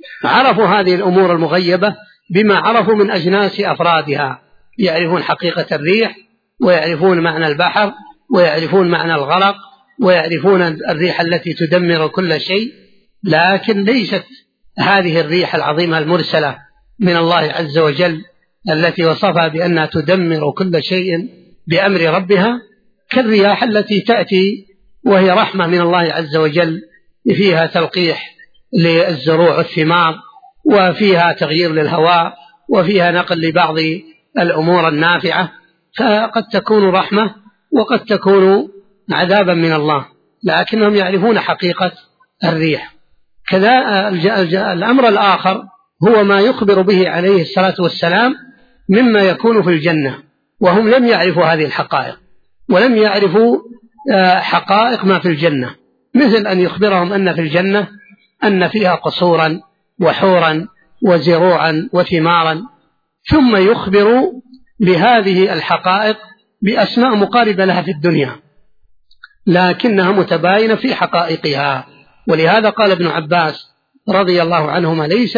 عرفوا هذه الأمور المغيبة بما عرفوا من أجناس أفرادها، يعرفون حقيقة الريح، ويعرفون معنى البحر، ويعرفون معنى الغرق، ويعرفون الريح التي تدمر كل شيء، لكن ليست هذه الريح العظيمة المرسلة من الله عز وجل التي وصفها بأنها تدمر كل شيء بأمر ربها كالرياح التي تأتي وهي رحمة من الله عز وجل، فيها تلقيح للزروع والثمار، وفيها تغيير للهواء، وفيها نقل لبعض الأمور النافعة، فقد تكون رحمة وقد تكون عذابا من الله، لكنهم يعرفون حقيقة الريح. كذا الأمر الآخر هو ما يخبر به عليه الصلاة والسلام مما يكون في الجنة، وهم لم يعرفوا هذه الحقائق، ولم يعرفوا حقائق ما في الجنة، مثل أن يخبرهم أن في الجنة أن فيها قصورا وحورا وزروعا وثمارا، ثم يخبر بهذه الحقائق بأسماء مقاربة لها في الدنيا لكنها متباينة في حقائقها. ولهذا قال ابن عباس رضي الله عنهما: ليس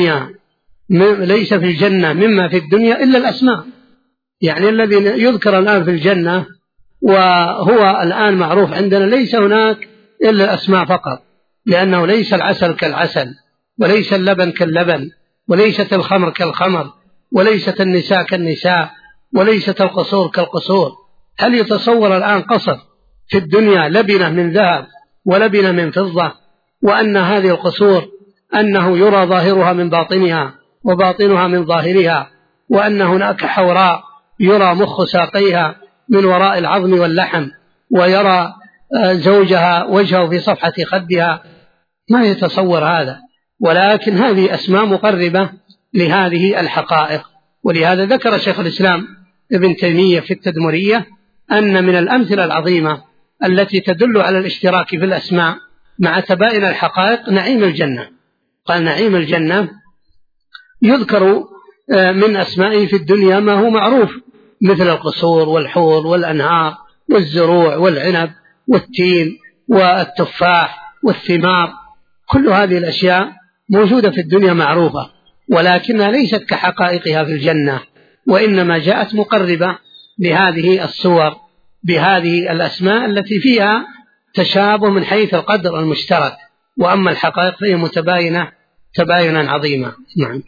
في الجنة مما في الدنيا إلا الأسماء. يعني الذي يذكر الآن في الجنة وهو الآن معروف عندنا ليس هناك إلا الأسماء فقط، لأنه ليس العسل كالعسل، وليس اللبن كاللبن، وليست الخمر كالخمر، وليست النساء كالنساء، وليست القصور كالقصور. هل يتصور الآن قصر في الدنيا لبنة من ذهب ولبنة من فضة، وأن هذه القصور أنه يرى ظاهرها من باطنها وباطنها من ظاهرها، وأن هناك حوراء يرى مخ ساقيها من وراء العظم واللحم، ويرى زوجها وجهه في صفحة خدها؟ ما يتصور هذا، ولكن هذه أسماء مقربة لهذه الحقائق. ولهذا ذكر شيخ الإسلام ابن تيمية في التدمرية أن من الأمثلة العظيمة التي تدل على الاشتراك في الأسماء مع تباين الحقائق نعيم الجنة. قال: نعيم الجنة يذكر من أسمائه في الدنيا ما هو معروف، مثل القصور والحور والأنهار والزروع والعنب والتين والتفاح والثمار، كل هذه الأشياء موجودة في الدنيا معروفة، ولكنها ليست كحقائقها في الجنة، وإنما جاءت مقربة لهذه الصور بهذه الأسماء التي فيها تشابه من حيث القدر المشترك، وأما الحقائق فهي متباينة تباينا عظيما. نعم.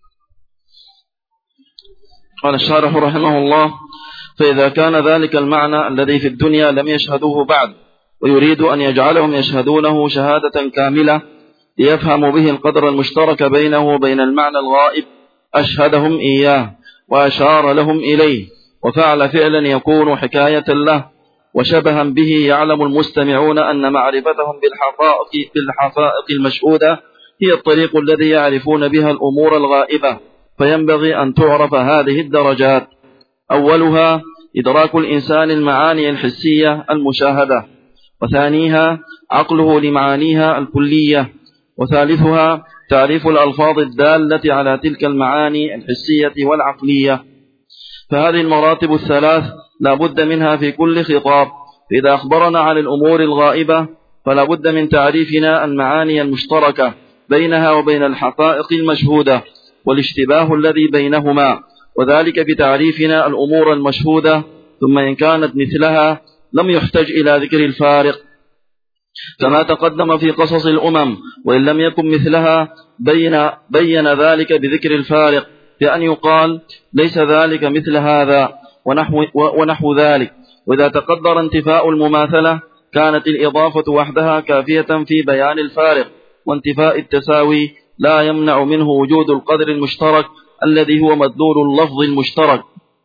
قال الشارح رحمه الله: فإذا كان ذلك المعنى الذي في الدنيا لم يشهدوه بعد، ويريد أن يجعلهم يشهدونه شهادة كاملة ليفهموا به القدر المشترك بينه وبين المعنى الغائب، أشهدهم إياه وأشار لهم إليه، وفعل فعلا يكون حكاية له وشبها به، يعلم المستمعون أن معرفتهم بالحقائق المشهودة هي الطريق الذي يعرفون بها الأمور الغائبة، فينبغي أن تعرف هذه الدرجات: أولها إدراك الإنسان المعاني الحسية المشاهدة، وثانيها عقله لمعانيها الكلية، وثالثها تعريف الألفاظ الدالة على تلك المعاني الحسية والعقلية. فهذه المراتب الثلاث لا بد منها في كل خطاب. فإذا أخبرنا عن الأمور الغائبة فلا بد من تعريفنا المعاني المشتركة بينها وبين الحقائق المشهودة والاشتباه الذي بينهما، وذلك بتعريفنا الأمور المشهودة، ثم إن كانت مثلها لم يحتج إلى ذكر الفارق كما تقدم في قصص الأمم، وإن لم يكن مثلها بين ذلك بذكر الفارق، بأن يقال ليس ذلك مثل هذا ونحو ذلك. وإذا تقدر انتفاء المماثلة كانت الإضافة وحدها كافية في بيان الفارق، وانتفاء التساوي لا يمنع منه وجود القدر المشترك الذي هو مدلول اللفظ المشترك،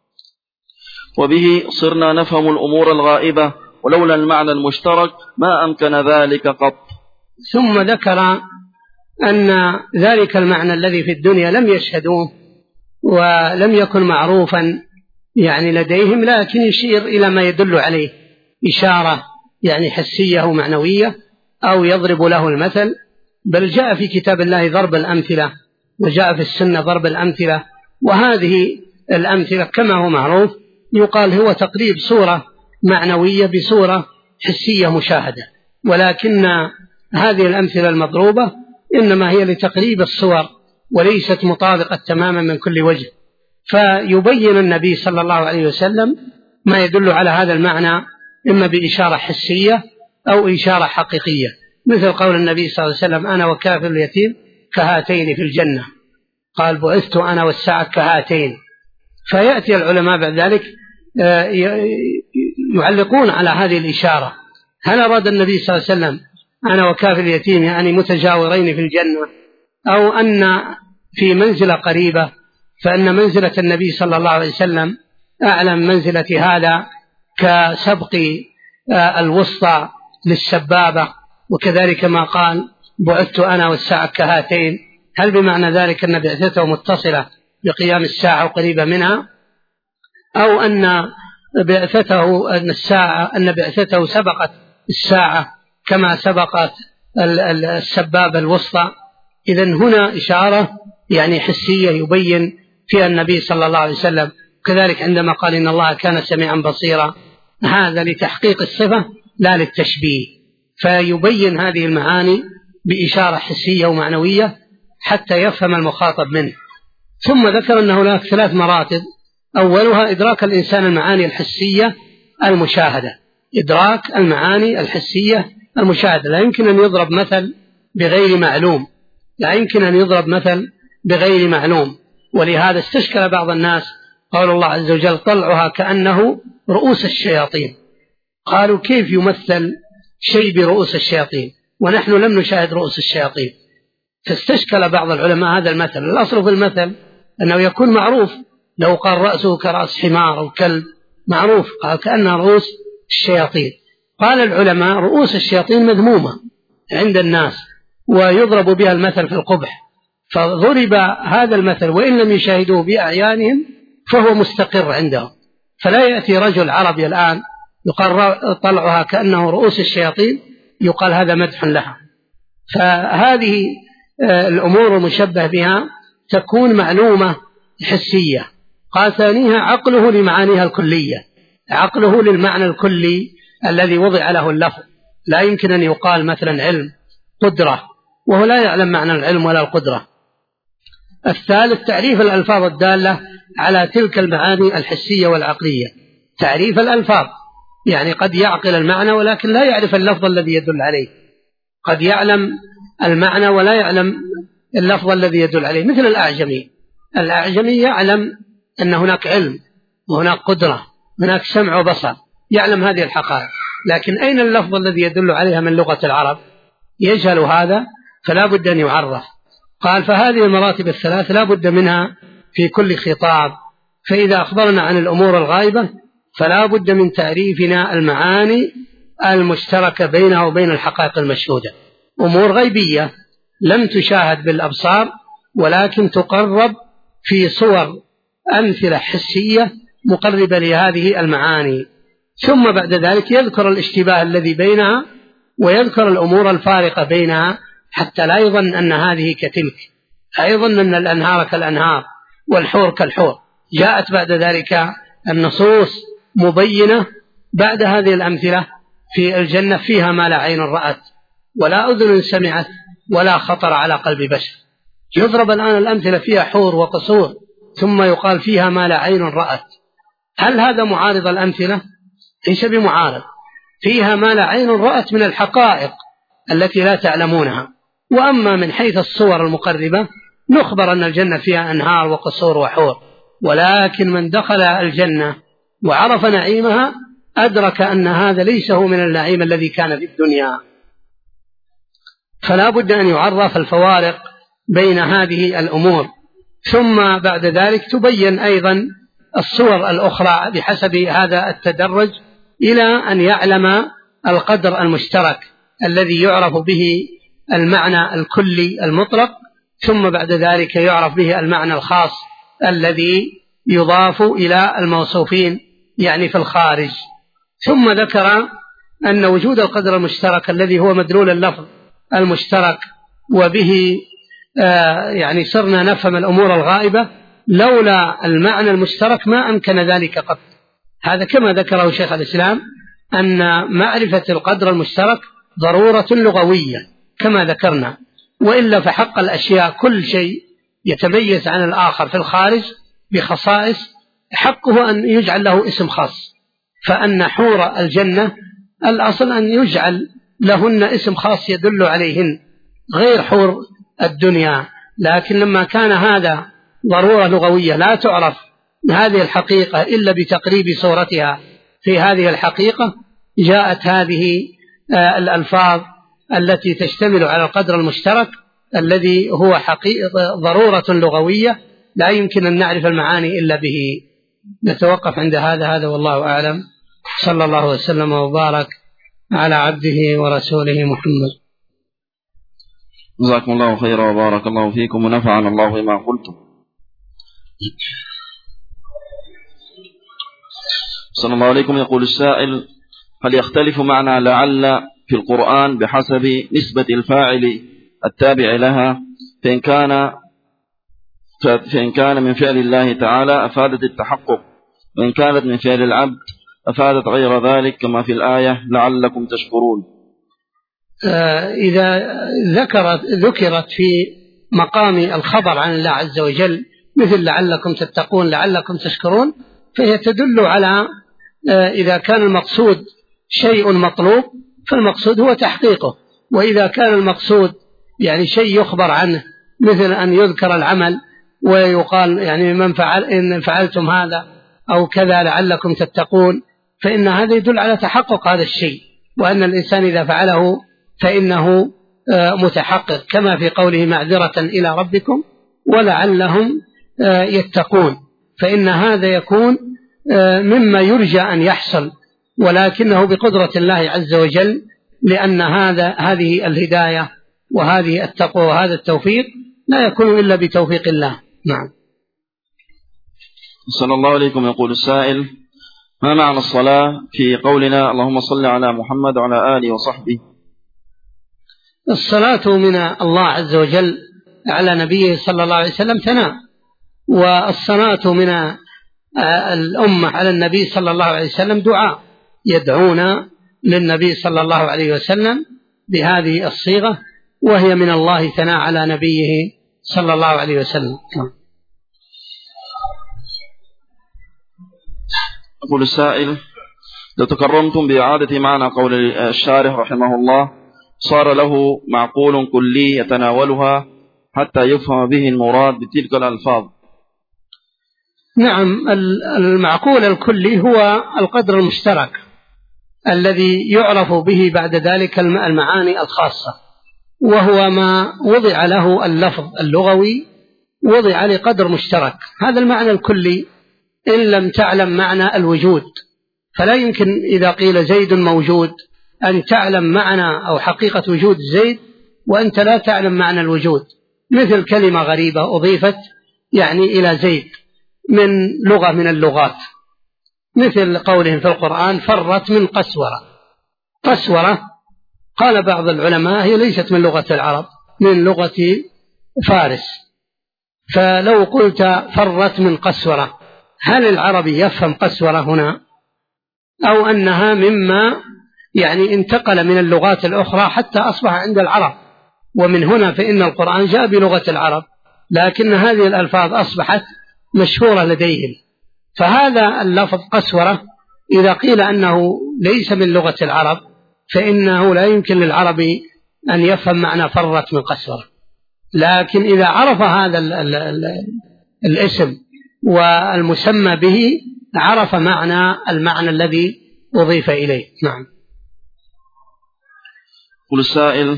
وبه صرنا نفهم الأمور الغائبة، ولولا المعنى المشترك ما أمكن ذلك قط. ثم ذكر أن ذلك المعنى الذي في الدنيا لم يشهدوه ولم يكن معروفا يعني لديهم، لكن يشير إلى ما يدل عليه إشارة يعني حسية ومعنوية، أو يضرب له المثل. بل جاء في كتاب الله ضرب الأمثلة، وجاء في السنة ضرب الأمثلة، وهذه الأمثلة كما هو معروف يقال هو تقريب صورة معنوية بصورة حسية مشاهدة، ولكن هذه الأمثلة المضروبة إنما هي لتقريب الصور وليست مطابقة تماما من كل وجه. فيبين النبي صلى الله عليه وسلم ما يدل على هذا المعنى إما بإشارة حسية أو إشارة حقيقية، مثل قول النبي صلى الله عليه وسلم: أنا وكافل اليتيم كهاتين في الجنة. قال: بعثت أنا والساعة كهاتين. فيأتي العلماء بعد ذلك يعلقون على هذه الإشارة: هل أراد النبي صلى الله عليه وسلم أنا وكافل اليتيم يعني متجاورين في الجنة، أو أن في منزلة قريبة، فإن منزلة النبي صلى الله عليه وسلم أعلى من منزلة هذا، كسبق الوسطى للسبابة، وكذلك ما قال: بعثت أنا والساعة كهاتين. هل بمعنى ذلك أن بعثته متصلة بقيام الساعة وقريبة منها، أو أن بعثته سبقت الساعة كما سبقت السبابة الوسطى؟ إذن هنا إشارة يعني حسية يبين فيها النبي صلى الله عليه وسلم. كذلك عندما قال: إن الله كان سميعا بصيرا، هذا لتحقيق الصفة لا للتشبيه، فيبين هذه المعاني بإشارة حسية ومعنوية حتى يفهم المخاطب منه. ثم ذكر أن هناك 3 مراتب: أولها إدراك الإنسان المعاني الحسية المشاهدة. إدراك المعاني الحسية المشاهدة، لا يمكن أن يضرب مثل بغير معلوم، لا يمكن أن يضرب مثل بغير معلوم. ولهذا استشكل بعض الناس قول الله عز وجل: طلعها كأنه رؤوس الشياطين. قالوا: كيف يمثل شيء برؤوس الشياطين ونحن لم نشاهد رؤوس الشياطين؟ فاستشكل بعض العلماء هذا المثل. الأصل في المثل أنه يكون معروف، لو قال رأسه كرأس حمار أو كلب معروف، قال كأنها رؤوس الشياطين. قال العلماء: رؤوس الشياطين مذمومة عند الناس ويضرب بها المثل في القبح، فضرب هذا المثل وإن لم يشاهدوه بأعيانهم فهو مستقر عندهم. فلا يأتي رجل عربي الآن يقال طلعها كأنه رؤوس الشياطين يقال هذا مدح لها. فهذه الأمور المشبه بها تكون معلومة حسية. قال: ثانيها عقله لمعانيها الكلية، عقله للمعنى الكلي الذي وضع له اللفظ. لا يمكن أن يقال مثلا علم قدرة وهو لا يعلم معنى العلم ولا القدرة. الثالث تعريف الألفاظ الدالة على تلك المعاني الحسية والعقلية. تعريف الألفاظ يعني قد يعقل المعنى ولكن لا يعرف اللفظ الذي يدل عليه، قد يعلم المعنى ولا يعلم اللفظ الذي يدل عليه، مثل الأعجمي يعلم أن هناك علم وهناك قدرة، هناك سمع وبصر، يعلم هذه الحقائق، لكن أين اللفظ الذي يدل عليها من لغة العرب؟ يجهل هذا، فلا بد أن يعرف. قال: فهذه المراتب الثلاث لا بد منها في كل خطاب، فإذا أخبرنا عن الأمور الغائبة فلا بد من تعريفنا المعاني المشتركة بينها وبين الحقائق المشهودة. أمور غيبية لم تشاهد بالأبصار ولكن تقرب في صور أمثلة حسية مقربة لهذه المعاني. ثم بعد ذلك يذكر الاشتباه الذي بينها ويذكر الأمور الفارقة بينها حتى لا يظن أن هذه كتلك، أيضا أن الأنهار كالأنهار والحور كالحور. جاءت بعد ذلك النصوص مبينة بعد هذه الأمثلة في الجنة فيها ما لا عين رأت ولا أذن سمعت ولا خطر على قلب بشر. يضرب الآن الأمثلة فيها حور وقصور ثم يقال فيها ما لا عين رأت. هل هذا معارض الأمثلة؟ ليس بمعارض. فيها ما لا عين رأت من الحقائق التي لا تعلمونها. وأما من حيث الصور المقربة نخبر أن الجنة فيها أنهار وقصور وحور، ولكن من دخل الجنة وعرف نعيمها أدرك أن هذا ليس هو من النعيم الذي كان في الدنيا. فلا بد أن يعرف الفوارق بين هذه الأمور. ثم بعد ذلك تبين أيضا الصور الأخرى بحسب هذا التدرج إلى أن يعلم القدر المشترك الذي يعرف به المعنى الكلي المطلق، ثم بعد ذلك يعرف به المعنى الخاص الذي يضاف إلى الموصوفين يعني في الخارج. ثم ذكر أن وجود القدر المشترك الذي هو مدلول اللفظ المشترك وبه يعني صرنا نفهم الأمور الغائبة، لولا المعنى المشترك ما أمكن ذلك قط. هذا كما ذكره شيخ الإسلام أن معرفة القدر المشترك ضرورة لغوية كما ذكرنا، وإلا فحق الأشياء كل شيء يتميز عن الآخر في الخارج بخصائص حقه أن يجعل له اسم خاص. فأن حور الجنة الأصل أن يجعل لهن اسم خاص يدل عليهن غير حور الدنيا، لكن لما كان هذا ضرورة لغوية لا تعرف هذه الحقيقة إلا بتقريب صورتها في هذه الحقيقة، جاءت هذه الألفاظ التي تشتمل على القدر المشترك الذي هو ضرورة لغوية لا يمكن أن نعرف المعاني إلا به. نتوقف عند هذا والله أعلم. صلى الله وسلم وبارك على عبده ورسوله محمد. جزاكم الله خيرا وبارك الله فيكم ونفعنا الله بما قلتم. صلى الله عليكم. يقول السائل: هل يختلف معنى لعل في القرآن بحسب نسبة الفاعل التابع لها؟ فإن كان من فعل الله تعالى أفادت التحقق، وإن كانت من فعل العبد أفادت غير ذلك كما في الآية لعلكم تشكرون. إذا ذكرت في مقام الخبر عن الله عز وجل مثل لعلكم تتقون لعلكم تشكرون، فهي تدل على إذا كان المقصود شيء مطلوب فالمقصود هو تحقيقه، وإذا كان المقصود يعني شيء يخبر عنه مثل أن يذكر العمل ويقال يعني إن فعلتم هذا أو كذا لعلكم تتقون، فإن هذا يدل على تحقق هذا الشيء، وأن الإنسان إذا فعله فإنه متحقق، كما في قوله معذرة إلى ربكم ولعلهم يتقون، فإن هذا يكون مما يرجى أن يحصل، ولكنه بقدرة الله عز وجل، لأن هذه الهداية وهذه التقوى وهذا التوفيق لا يكون إلا بتوفيق الله. نعم. صلى الله عليكم. يقول السائل: ما معنى الصلاة في قولنا اللهم صل على محمد وعلى آله وصحبه؟ الصلاة من الله عز وجل على نبيه صلى الله عليه وسلم ثناء، والصلاة من الأمة على النبي صلى الله عليه وسلم دعاء، يدعون للنبي صلى الله عليه وسلم بهذه الصيغة، وهي من الله ثناء على نبيه صلى الله عليه وسلم. يقول السائل: لو تكرمتم بإعادة معنى قول الشارح رحمه الله صار له معقول كلي يتناولها حتى يفهم به المراد بتلك الألفاظ. نعم، المعقول الكلي هو القدر المشترك الذي يعرف به بعد ذلك المعاني الخاصة، وهو ما وضع له اللفظ اللغوي وضع لقدر مشترك. هذا المعنى الكلي إن لم تعلم معنى الوجود، فلا يمكن إذا قيل زيد موجود أن تعلم معنى أو حقيقة وجود زيد وأنت لا تعلم معنى الوجود. مثل كلمة غريبة أضيفت يعني إلى زيد من لغة من اللغات، مثل قولهم في القرآن فرت من قسورة. قسورة قال بعض العلماء هي ليست من لغة العرب، من لغة فارس، فلو قلت فرت من قسورة هل العربي يفهم قسورة هنا، أو أنها مما يعني انتقل من اللغات الأخرى حتى أصبح عند العرب، ومن هنا فإن القرآن جاء بلغة العرب، لكن هذه الألفاظ أصبحت مشهورة لديهم. فهذا اللفظ قسورة إذا قيل أنه ليس من لغة العرب فإنه لا يمكن للعربي أن يفهم معنى فرت من قسورة، لكن إذا عرف هذا الاسم والمسمى به عرف المعنى الذي أضيف إليه. نعم. قل السائل: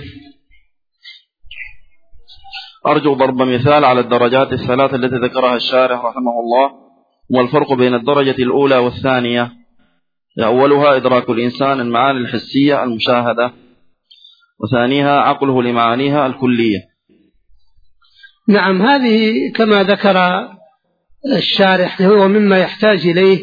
أرجو ضرب مثال على الدرجات الثلاث التي ذكرها الشارح رحمه الله، والفرق بين الدرجة الأولى والثانية. أولها إدراك الإنسان المعاني الحسية المشاهدة، وثانيها عقله لمعانيها الكلية. نعم، هذه كما ذكر الشارح هو مما يحتاج إليه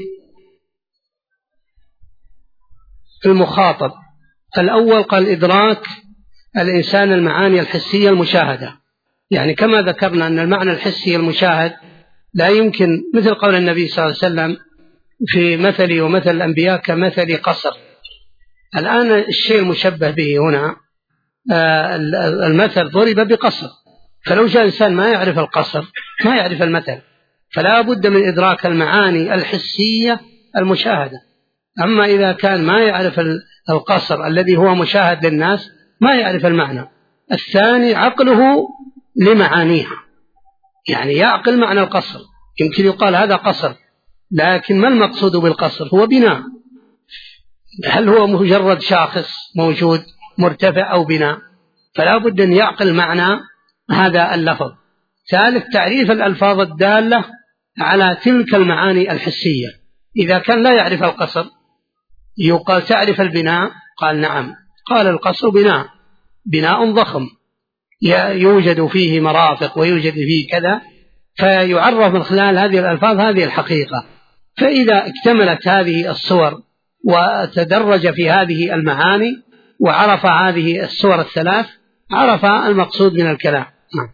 المخاطب. الأول قال إدراك الإنسان المعاني الحسية المشاهدة، يعني كما ذكرنا أن المعنى الحسي المشاهد لا يمكن، مثل قول النبي صلى الله عليه وسلم في مثلي ومثل الأنبياء كمثل قصر. الآن الشيء المشبه به هنا المثل ضرب بقصر، فلو جاء إنسان ما يعرف القصر ما يعرف المثل، فلا بد من إدراك المعاني الحسية المشاهدة. أما إذا كان ما يعرف القصر الذي هو مشاهد للناس ما يعرف المعنى. الثاني عقله لمعانيها، يعني يعقل معنى القصر، يمكن يقال هذا قصر، لكن ما المقصود بالقصر؟ هو بناء، هل هو مجرد شاخص موجود مرتفع أو بناء؟ فلا بد أن يعقل معنى هذا اللفظ. ثالث تعريف الألفاظ الدالة على تلك المعاني الحسية. إذا كان لا يعرف القصر يقال تعرف البناء؟ قال نعم. قال القصر بناء ضخم يوجد فيه مرافق ويوجد فيه كذا، فيعرف من خلال هذه الألفاظ هذه الحقيقة. فإذا اكتملت هذه الصور وتدرج في هذه المعاني وعرف هذه الصور الثلاث عرف المقصود من الكلام.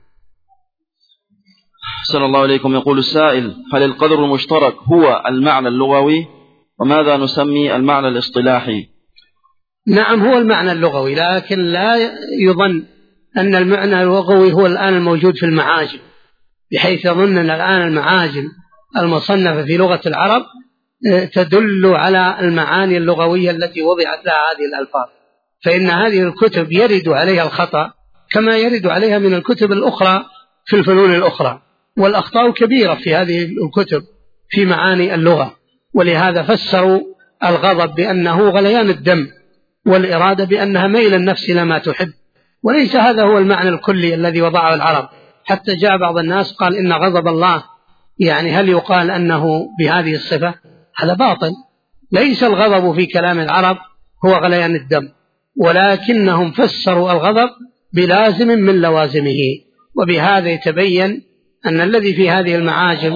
صلى الله عليكم. يقول السائل: هل القدر المشترك هو المعنى اللغوي؟ وماذا نسمي المعنى الاصطلاحي؟ نعم، هو المعنى اللغوي، لكن لا يظن أن المعنى اللغوي هو الآن الموجود في المعاجم، بحيث يظن أن الآن المعاجم المصنفة في لغة العرب تدل على المعاني اللغوية التي وضعت لها هذه الألفاظ، فإن هذه الكتب يرد عليها الخطأ كما يرد عليها من الكتب الأخرى في الفنون الأخرى، والأخطاء كبيرة في هذه الكتب في معاني اللغة. ولهذا فسروا الغضب بأنه غليان الدم، والإرادة بأنها ميل النفس لما تحب، وليس هذا هو المعنى الكلي الذي وضعه العرب. حتى جاء بعض الناس قال إن غضب الله، يعني هل يقال أنه بهذه الصفة؟ هذا باطل. ليس الغضب في كلام العرب هو غليان الدم، ولكنهم فسروا الغضب بلازم من لوازمه. وبهذا يتبين أن الذي في هذه المعاجم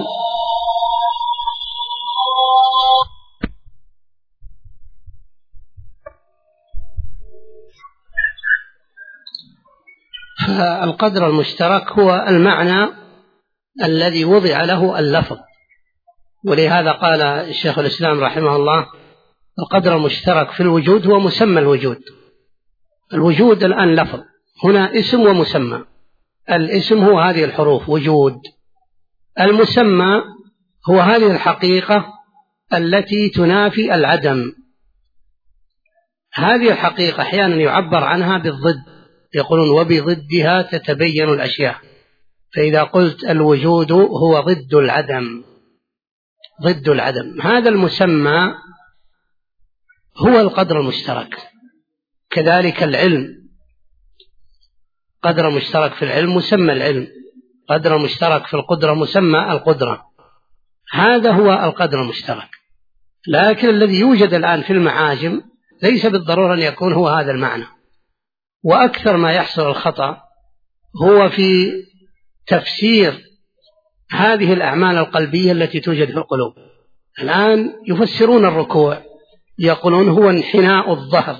فالقدر المشترك هو المعنى الذي وضع له اللفظ. ولهذا قال الشيخ الإسلام رحمه الله: القدر المشترك في الوجود هو مسمى الوجود. الوجود الآن لفظ، هنا اسم ومسمى. الاسم هو هذه الحروف وجود، المسمى هو هذه الحقيقة التي تنافي العدم. هذه الحقيقة أحيانا يعبر عنها بالضد، يقولون وبضدها تتبين الأشياء. فإذا قلت الوجود هو ضد العدم، ضد العدم، هذا المسمى هو القدر المشترك. كذلك العلم، قدر مشترك في العلم مسمى العلم، قدر مشترك في القدرة مسمى القدرة. هذا هو القدر المشترك. لكن الذي يوجد الآن في المعاجم ليس بالضرورة أن يكون هو هذا المعنى. وأكثر ما يحصل الخطأ هو في تفسير هذه الأعمال القلبية التي توجد في القلوب. الآن يفسرون الركوع، يقولون هو انحناء الظهر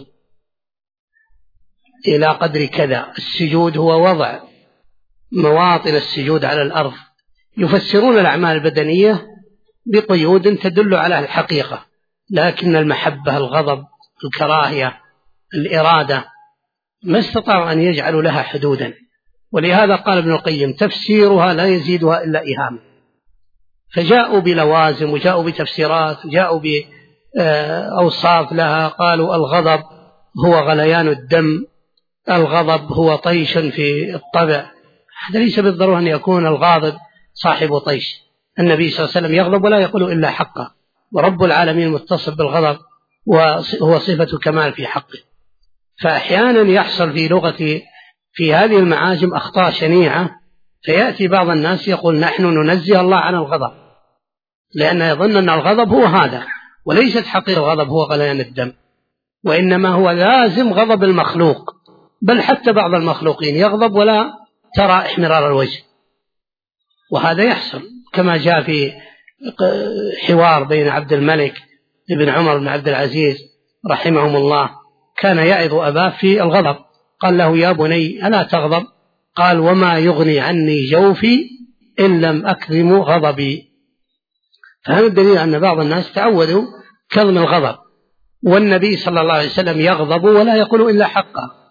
إلى قدر كذا، السجود هو وضع مواطن السجود على الأرض. يفسرون الأعمال البدنية بقيود تدل على الحقيقة، لكن المحبة، الغضب، الكراهية، الإرادة ما استطاعوا أن يجعلوا لها حدودا. ولهذا قال ابن القيم: تفسيرها لا يزيدها إلا إيهام. فجاءوا بلوازم وجاءوا بتفسيرات وجاءوا بأوصاف لها. قالوا الغضب هو غليان الدم، الغضب هو طيش في الطبع. هذا ليس بالضرورة أن يكون الغاضب صاحب طيش. النبي صلى الله عليه وسلم يغضب ولا يقول إلا حقه، ورب العالمين متصف بالغضب وهو صفة كمال في حقه. فأحيانا يحصل في لغة في هذه المعاجم أخطاء شنيعة، فيأتي بعض الناس يقول نحن ننزه الله عن الغضب، لأنه يظن أن الغضب هو هذا، وليست حقيقة الغضب هو غليان الدم، وإنما هو لازم غضب المخلوق. بل حتى بعض المخلوقين يغضب ولا ترى احمرار الوجه، وهذا يحصل كما جاء في حوار بين عبد الملك ابن عمر بن عبد العزيز رحمهم الله. كان يعظ أباه في الغضب، قال له: يا بني ألا تغضب؟ قال: وما يغني عني جوفي إن لم أكظم غضبي. فهذا الدليل أن بعض الناس تعودوا كظم الغضب، والنبي صلى الله عليه وسلم يغضب ولا يقول إلا حقه.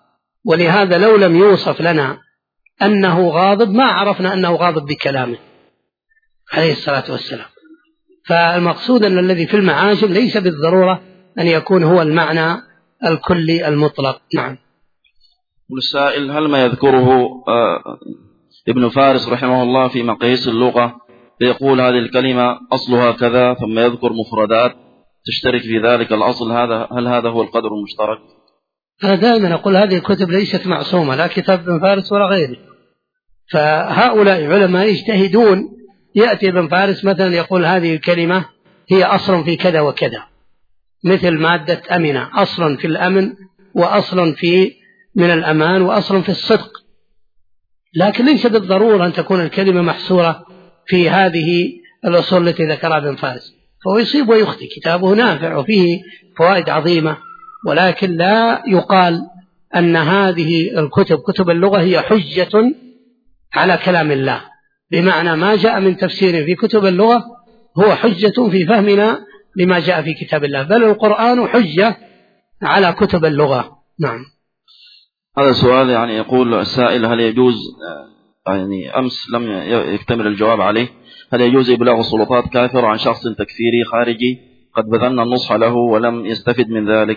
ولهذا لو لم يوصف لنا أنه غاضب ما عرفنا أنه غاضب بكلامه عليه الصلاة والسلام. فالمقصود أن الذي في المعاجم ليس بالضرورة أن يكون هو المعنى الكلي المطلق. نعم. والسائل: هل ما يذكره ابن فارس رحمه الله في مقاييس اللغة فيقول هذه الكلمة أصلها كذا ثم يذكر مفردات تشترك في ذلك الأصل، هل هذا هو القدر المشترك؟ أنا دائما أقول هذه الكتب ليست معصومة، لا كتاب ابن فارس ولا غيره. فهؤلاء علماء يجتهدون، يأتي ابن فارس مثلا يقول هذه الكلمة هي أصل في كذا وكذا، مثل مادة أمنة، أصل في الأمن وأصل في من الأمان وأصل في الصدق، لكن ليس بالضرورة أن تكون الكلمة محصورة في هذه الأصول التي ذكرها ابن فارس. فهو يصيب ويخطئ، كتابه نافع وفيه فوائد عظيمة، ولكن لا يقال أن هذه الكتب كتب اللغة هي حجة على كلام الله، بمعنى ما جاء من تفسير في كتب اللغة هو حجة في فهمنا لما جاء في كتاب الله، بل القرآن حجة على كتب اللغة. نعم. هذا سؤال يقول السائل: هل يجوز أمس لم يكتمل الجواب عليه، هل يجوز إبلاغ السلطات كافر عن شخص تكفيري خارجي قد بذلنا النصح له ولم يستفد من ذلك؟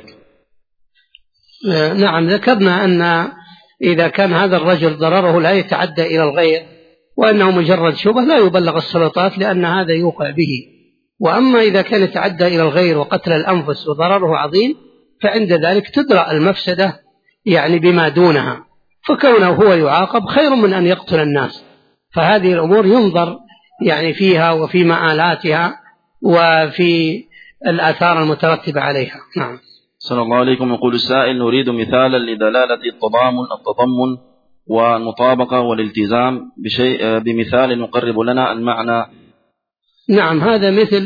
نعم، ذكرنا أن إذا كان هذا الرجل ضرره لا يتعدى إلى الغير وأنه مجرد شبه لا يبلغ السلطات لأن هذا يوقع به. وأما إذا كان يتعدى إلى الغير وقتل الأنفس وضرره عظيم فعند ذلك تدرأ المفسدة بما دونها، فكونه هو يعاقب خير من أن يقتل الناس. فهذه الأمور ينظر فيها وفي مآلاتها وفي الآثار المترتبة عليها. نعم. صلى الله عليكم. يقول السائل: نريد مثالا لدلالة التضمن والمطابقة والالتزام بمثال يقرب لنا المعنى. نعم، هذا مثل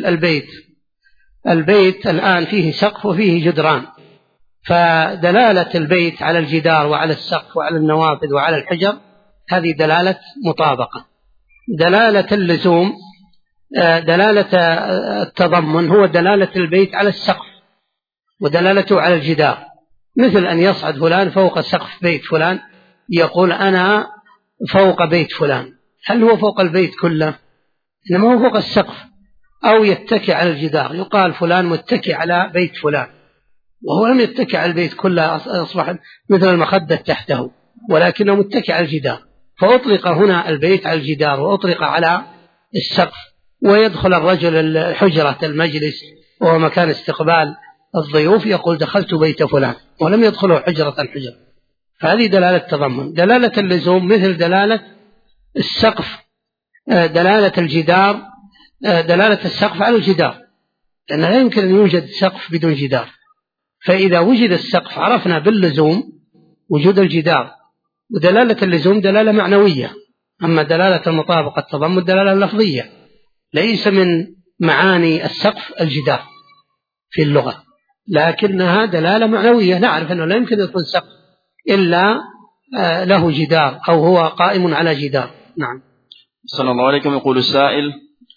البيت الآن فيه سقف وفيه جدران، فدلالة البيت على الجدار وعلى السقف وعلى النوافذ وعلى الحجر هذه دلالة مطابقة. دلالة اللزوم دلالة التضمن هو دلالة البيت على السقف ودلالته على الجدار، مثل أن يصعد فلان فوق سقف بيت فلان يقول أنا فوق بيت فلان، هل هو فوق البيت كله؟ إنما هو فوق السقف. أو يتكئ على الجدار يقال فلان متكئ على بيت فلان، وهو لم يتكئ على البيت كله، أصبح مثل المخدة تحته، ولكنه متكئ على الجدار، فأطلق هنا البيت على الجدار وأطلق على السقف. ويدخل الرجل حجرة المجلس وهو مكان استقبال الضيوف يقول دخلت بيت فلان، ولم يدخله حجرة. فهذه دلالة التضمن. دلالة اللزوم مثل دلالة السقف، دلالة الجدار، دلالة السقف على الجدار، لأن لا يمكن أن يوجد سقف بدون جدار، فإذا وجد السقف عرفنا باللزوم وجود الجدار. ودلالة اللزوم دلالة معنوية، أما دلالة المطابقة التضمن دلالة لفظية، ليس من معاني السقف الجدار في اللغة، لكنها دلالة معنوية. نعرف أنه لا يمكن يكون سقف إلا له جدار أو هو قائم على جدار. نعم. صلى الله عليكم. يقول السائل: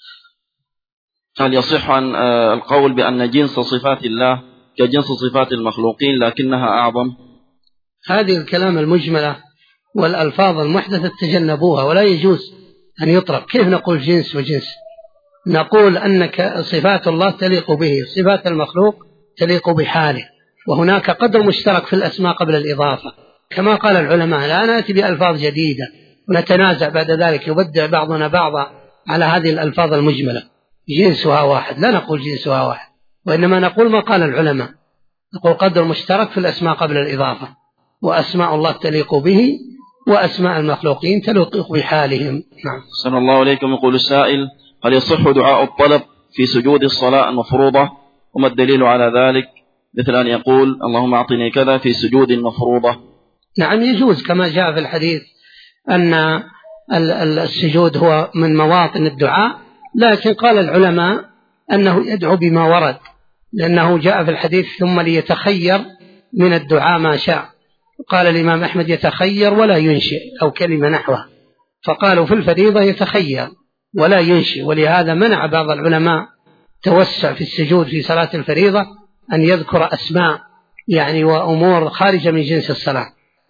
هل يصح عن القول بأن جنس صفات الله كجنس صفات المخلوقين لكنها أعظم؟ هذه الكلام المجملة والألفاظ المحدثة تجنبوها، ولا يجوز أن يطرق. كيف نقول جنس وجنس؟ نقول أن صفات الله تليق به، صفات المخلوق تليق بحاله، وهناك قدر مشترك في الأسماء قبل الإضافة، كما قال العلماء لا نأتي بألفاظ جديدة ونتنازع بعد ذلك يبدع بعضنا بعضا على هذه الألفاظ المجملة. جنسها واحد، لا نقول جنسها واحد، وإنما نقول ما قال العلماء، نقول قدر مشترك في الأسماء قبل الإضافة، وأسماء الله تليق به وأسماء المخلوقين تليق بحالهم. نعم. صلى الله عليكم. يقول السائل: هل يصح دعاء الطلب في سجود الصلاة المفروضة؟ وما الدليل على ذلك؟ مثل أن يقول اللهم أعطني كذا في سجود مفروضة. نعم، يجوز كما جاء في الحديث أن السجود هو من مواطن الدعاء، لكن قال العلماء أنه يدعو بما ورد، لأنه جاء في الحديث ثم ليتخير من الدعاء ما شاء. قال الإمام أحمد يتخير ولا ينشئ أو كلمة نحوها، فقالوا في الفريضة يتخير ولا ينشئ، ولهذا منع بعض العلماء توسع في السجود في صلاة الفريضة أن يذكر أسماء وأمور خارجة من جنس الصلاة،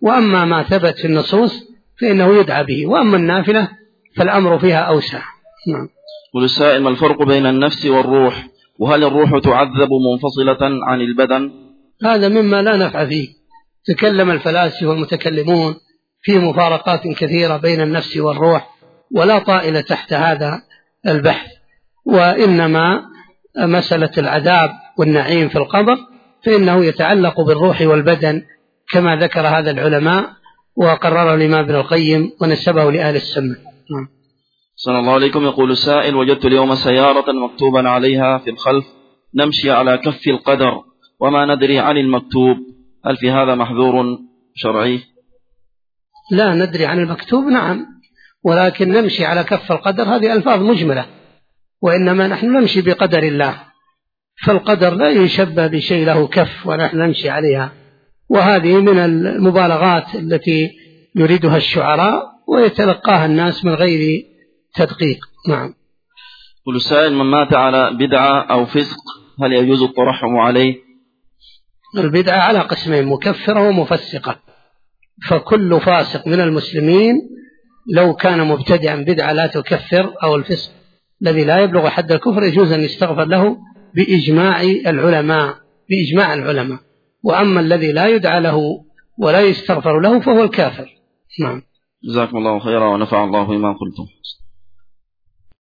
وأما ما ثبت في النصوص فإنه يدعى به، وأما النافلة فالأمر فيها أوسع. نعم. والسائل: ما الفرق بين النفس والروح؟ وهل الروح تعذب منفصلة عن البدن؟ هذا مما لا نفع فيه. تكلم الفلاسفة والمتكلمون في مفارقات كثيرة بين النفس والروح، ولا طائل تحت هذا البحث، وإنما مسألة العذاب والنعيم في القبر فإنه يتعلق بالروح والبدن كما ذكر هذا العلماء، وقرره الإمام ابن القيم ونسبه لأهل السنة. صلى الله عليكم. يقول السائل: وجدت اليوم سيارة مكتوبا عليها في الخلف: نمشي على كف القدر، وما ندري عن المكتوب، هل في هذا محذور شرعي؟ لا ندري عن المكتوب، نعم، ولكن نمشي على كف القدر هذه ألفاظ مجملة، وإنما نحن نمشي بقدر الله، فالقدر لا يشبه بشيء له كف ونحن نمشي عليها، وهذه من المبالغات التي يريدها الشعراء ويتلقاها الناس من غير تدقيق. نعم. كل سائل: من مات على بدعة أو فسق هل يجوز الترحم عليه؟ البدعة على قسمين: مكفرة ومفسقة، فكل فاسق من المسلمين لو كان مبتدعا بدعة لا تكفر، أو الفسق الذي لا يبلغ حد الكفر يجوز أن يستغفر له بإجماع العلماء، وأما الذي لا يدعى له ولا يستغفر له فهو الكافر. نعم. جزاكم الله خيرا ونفع الله بما قلتم.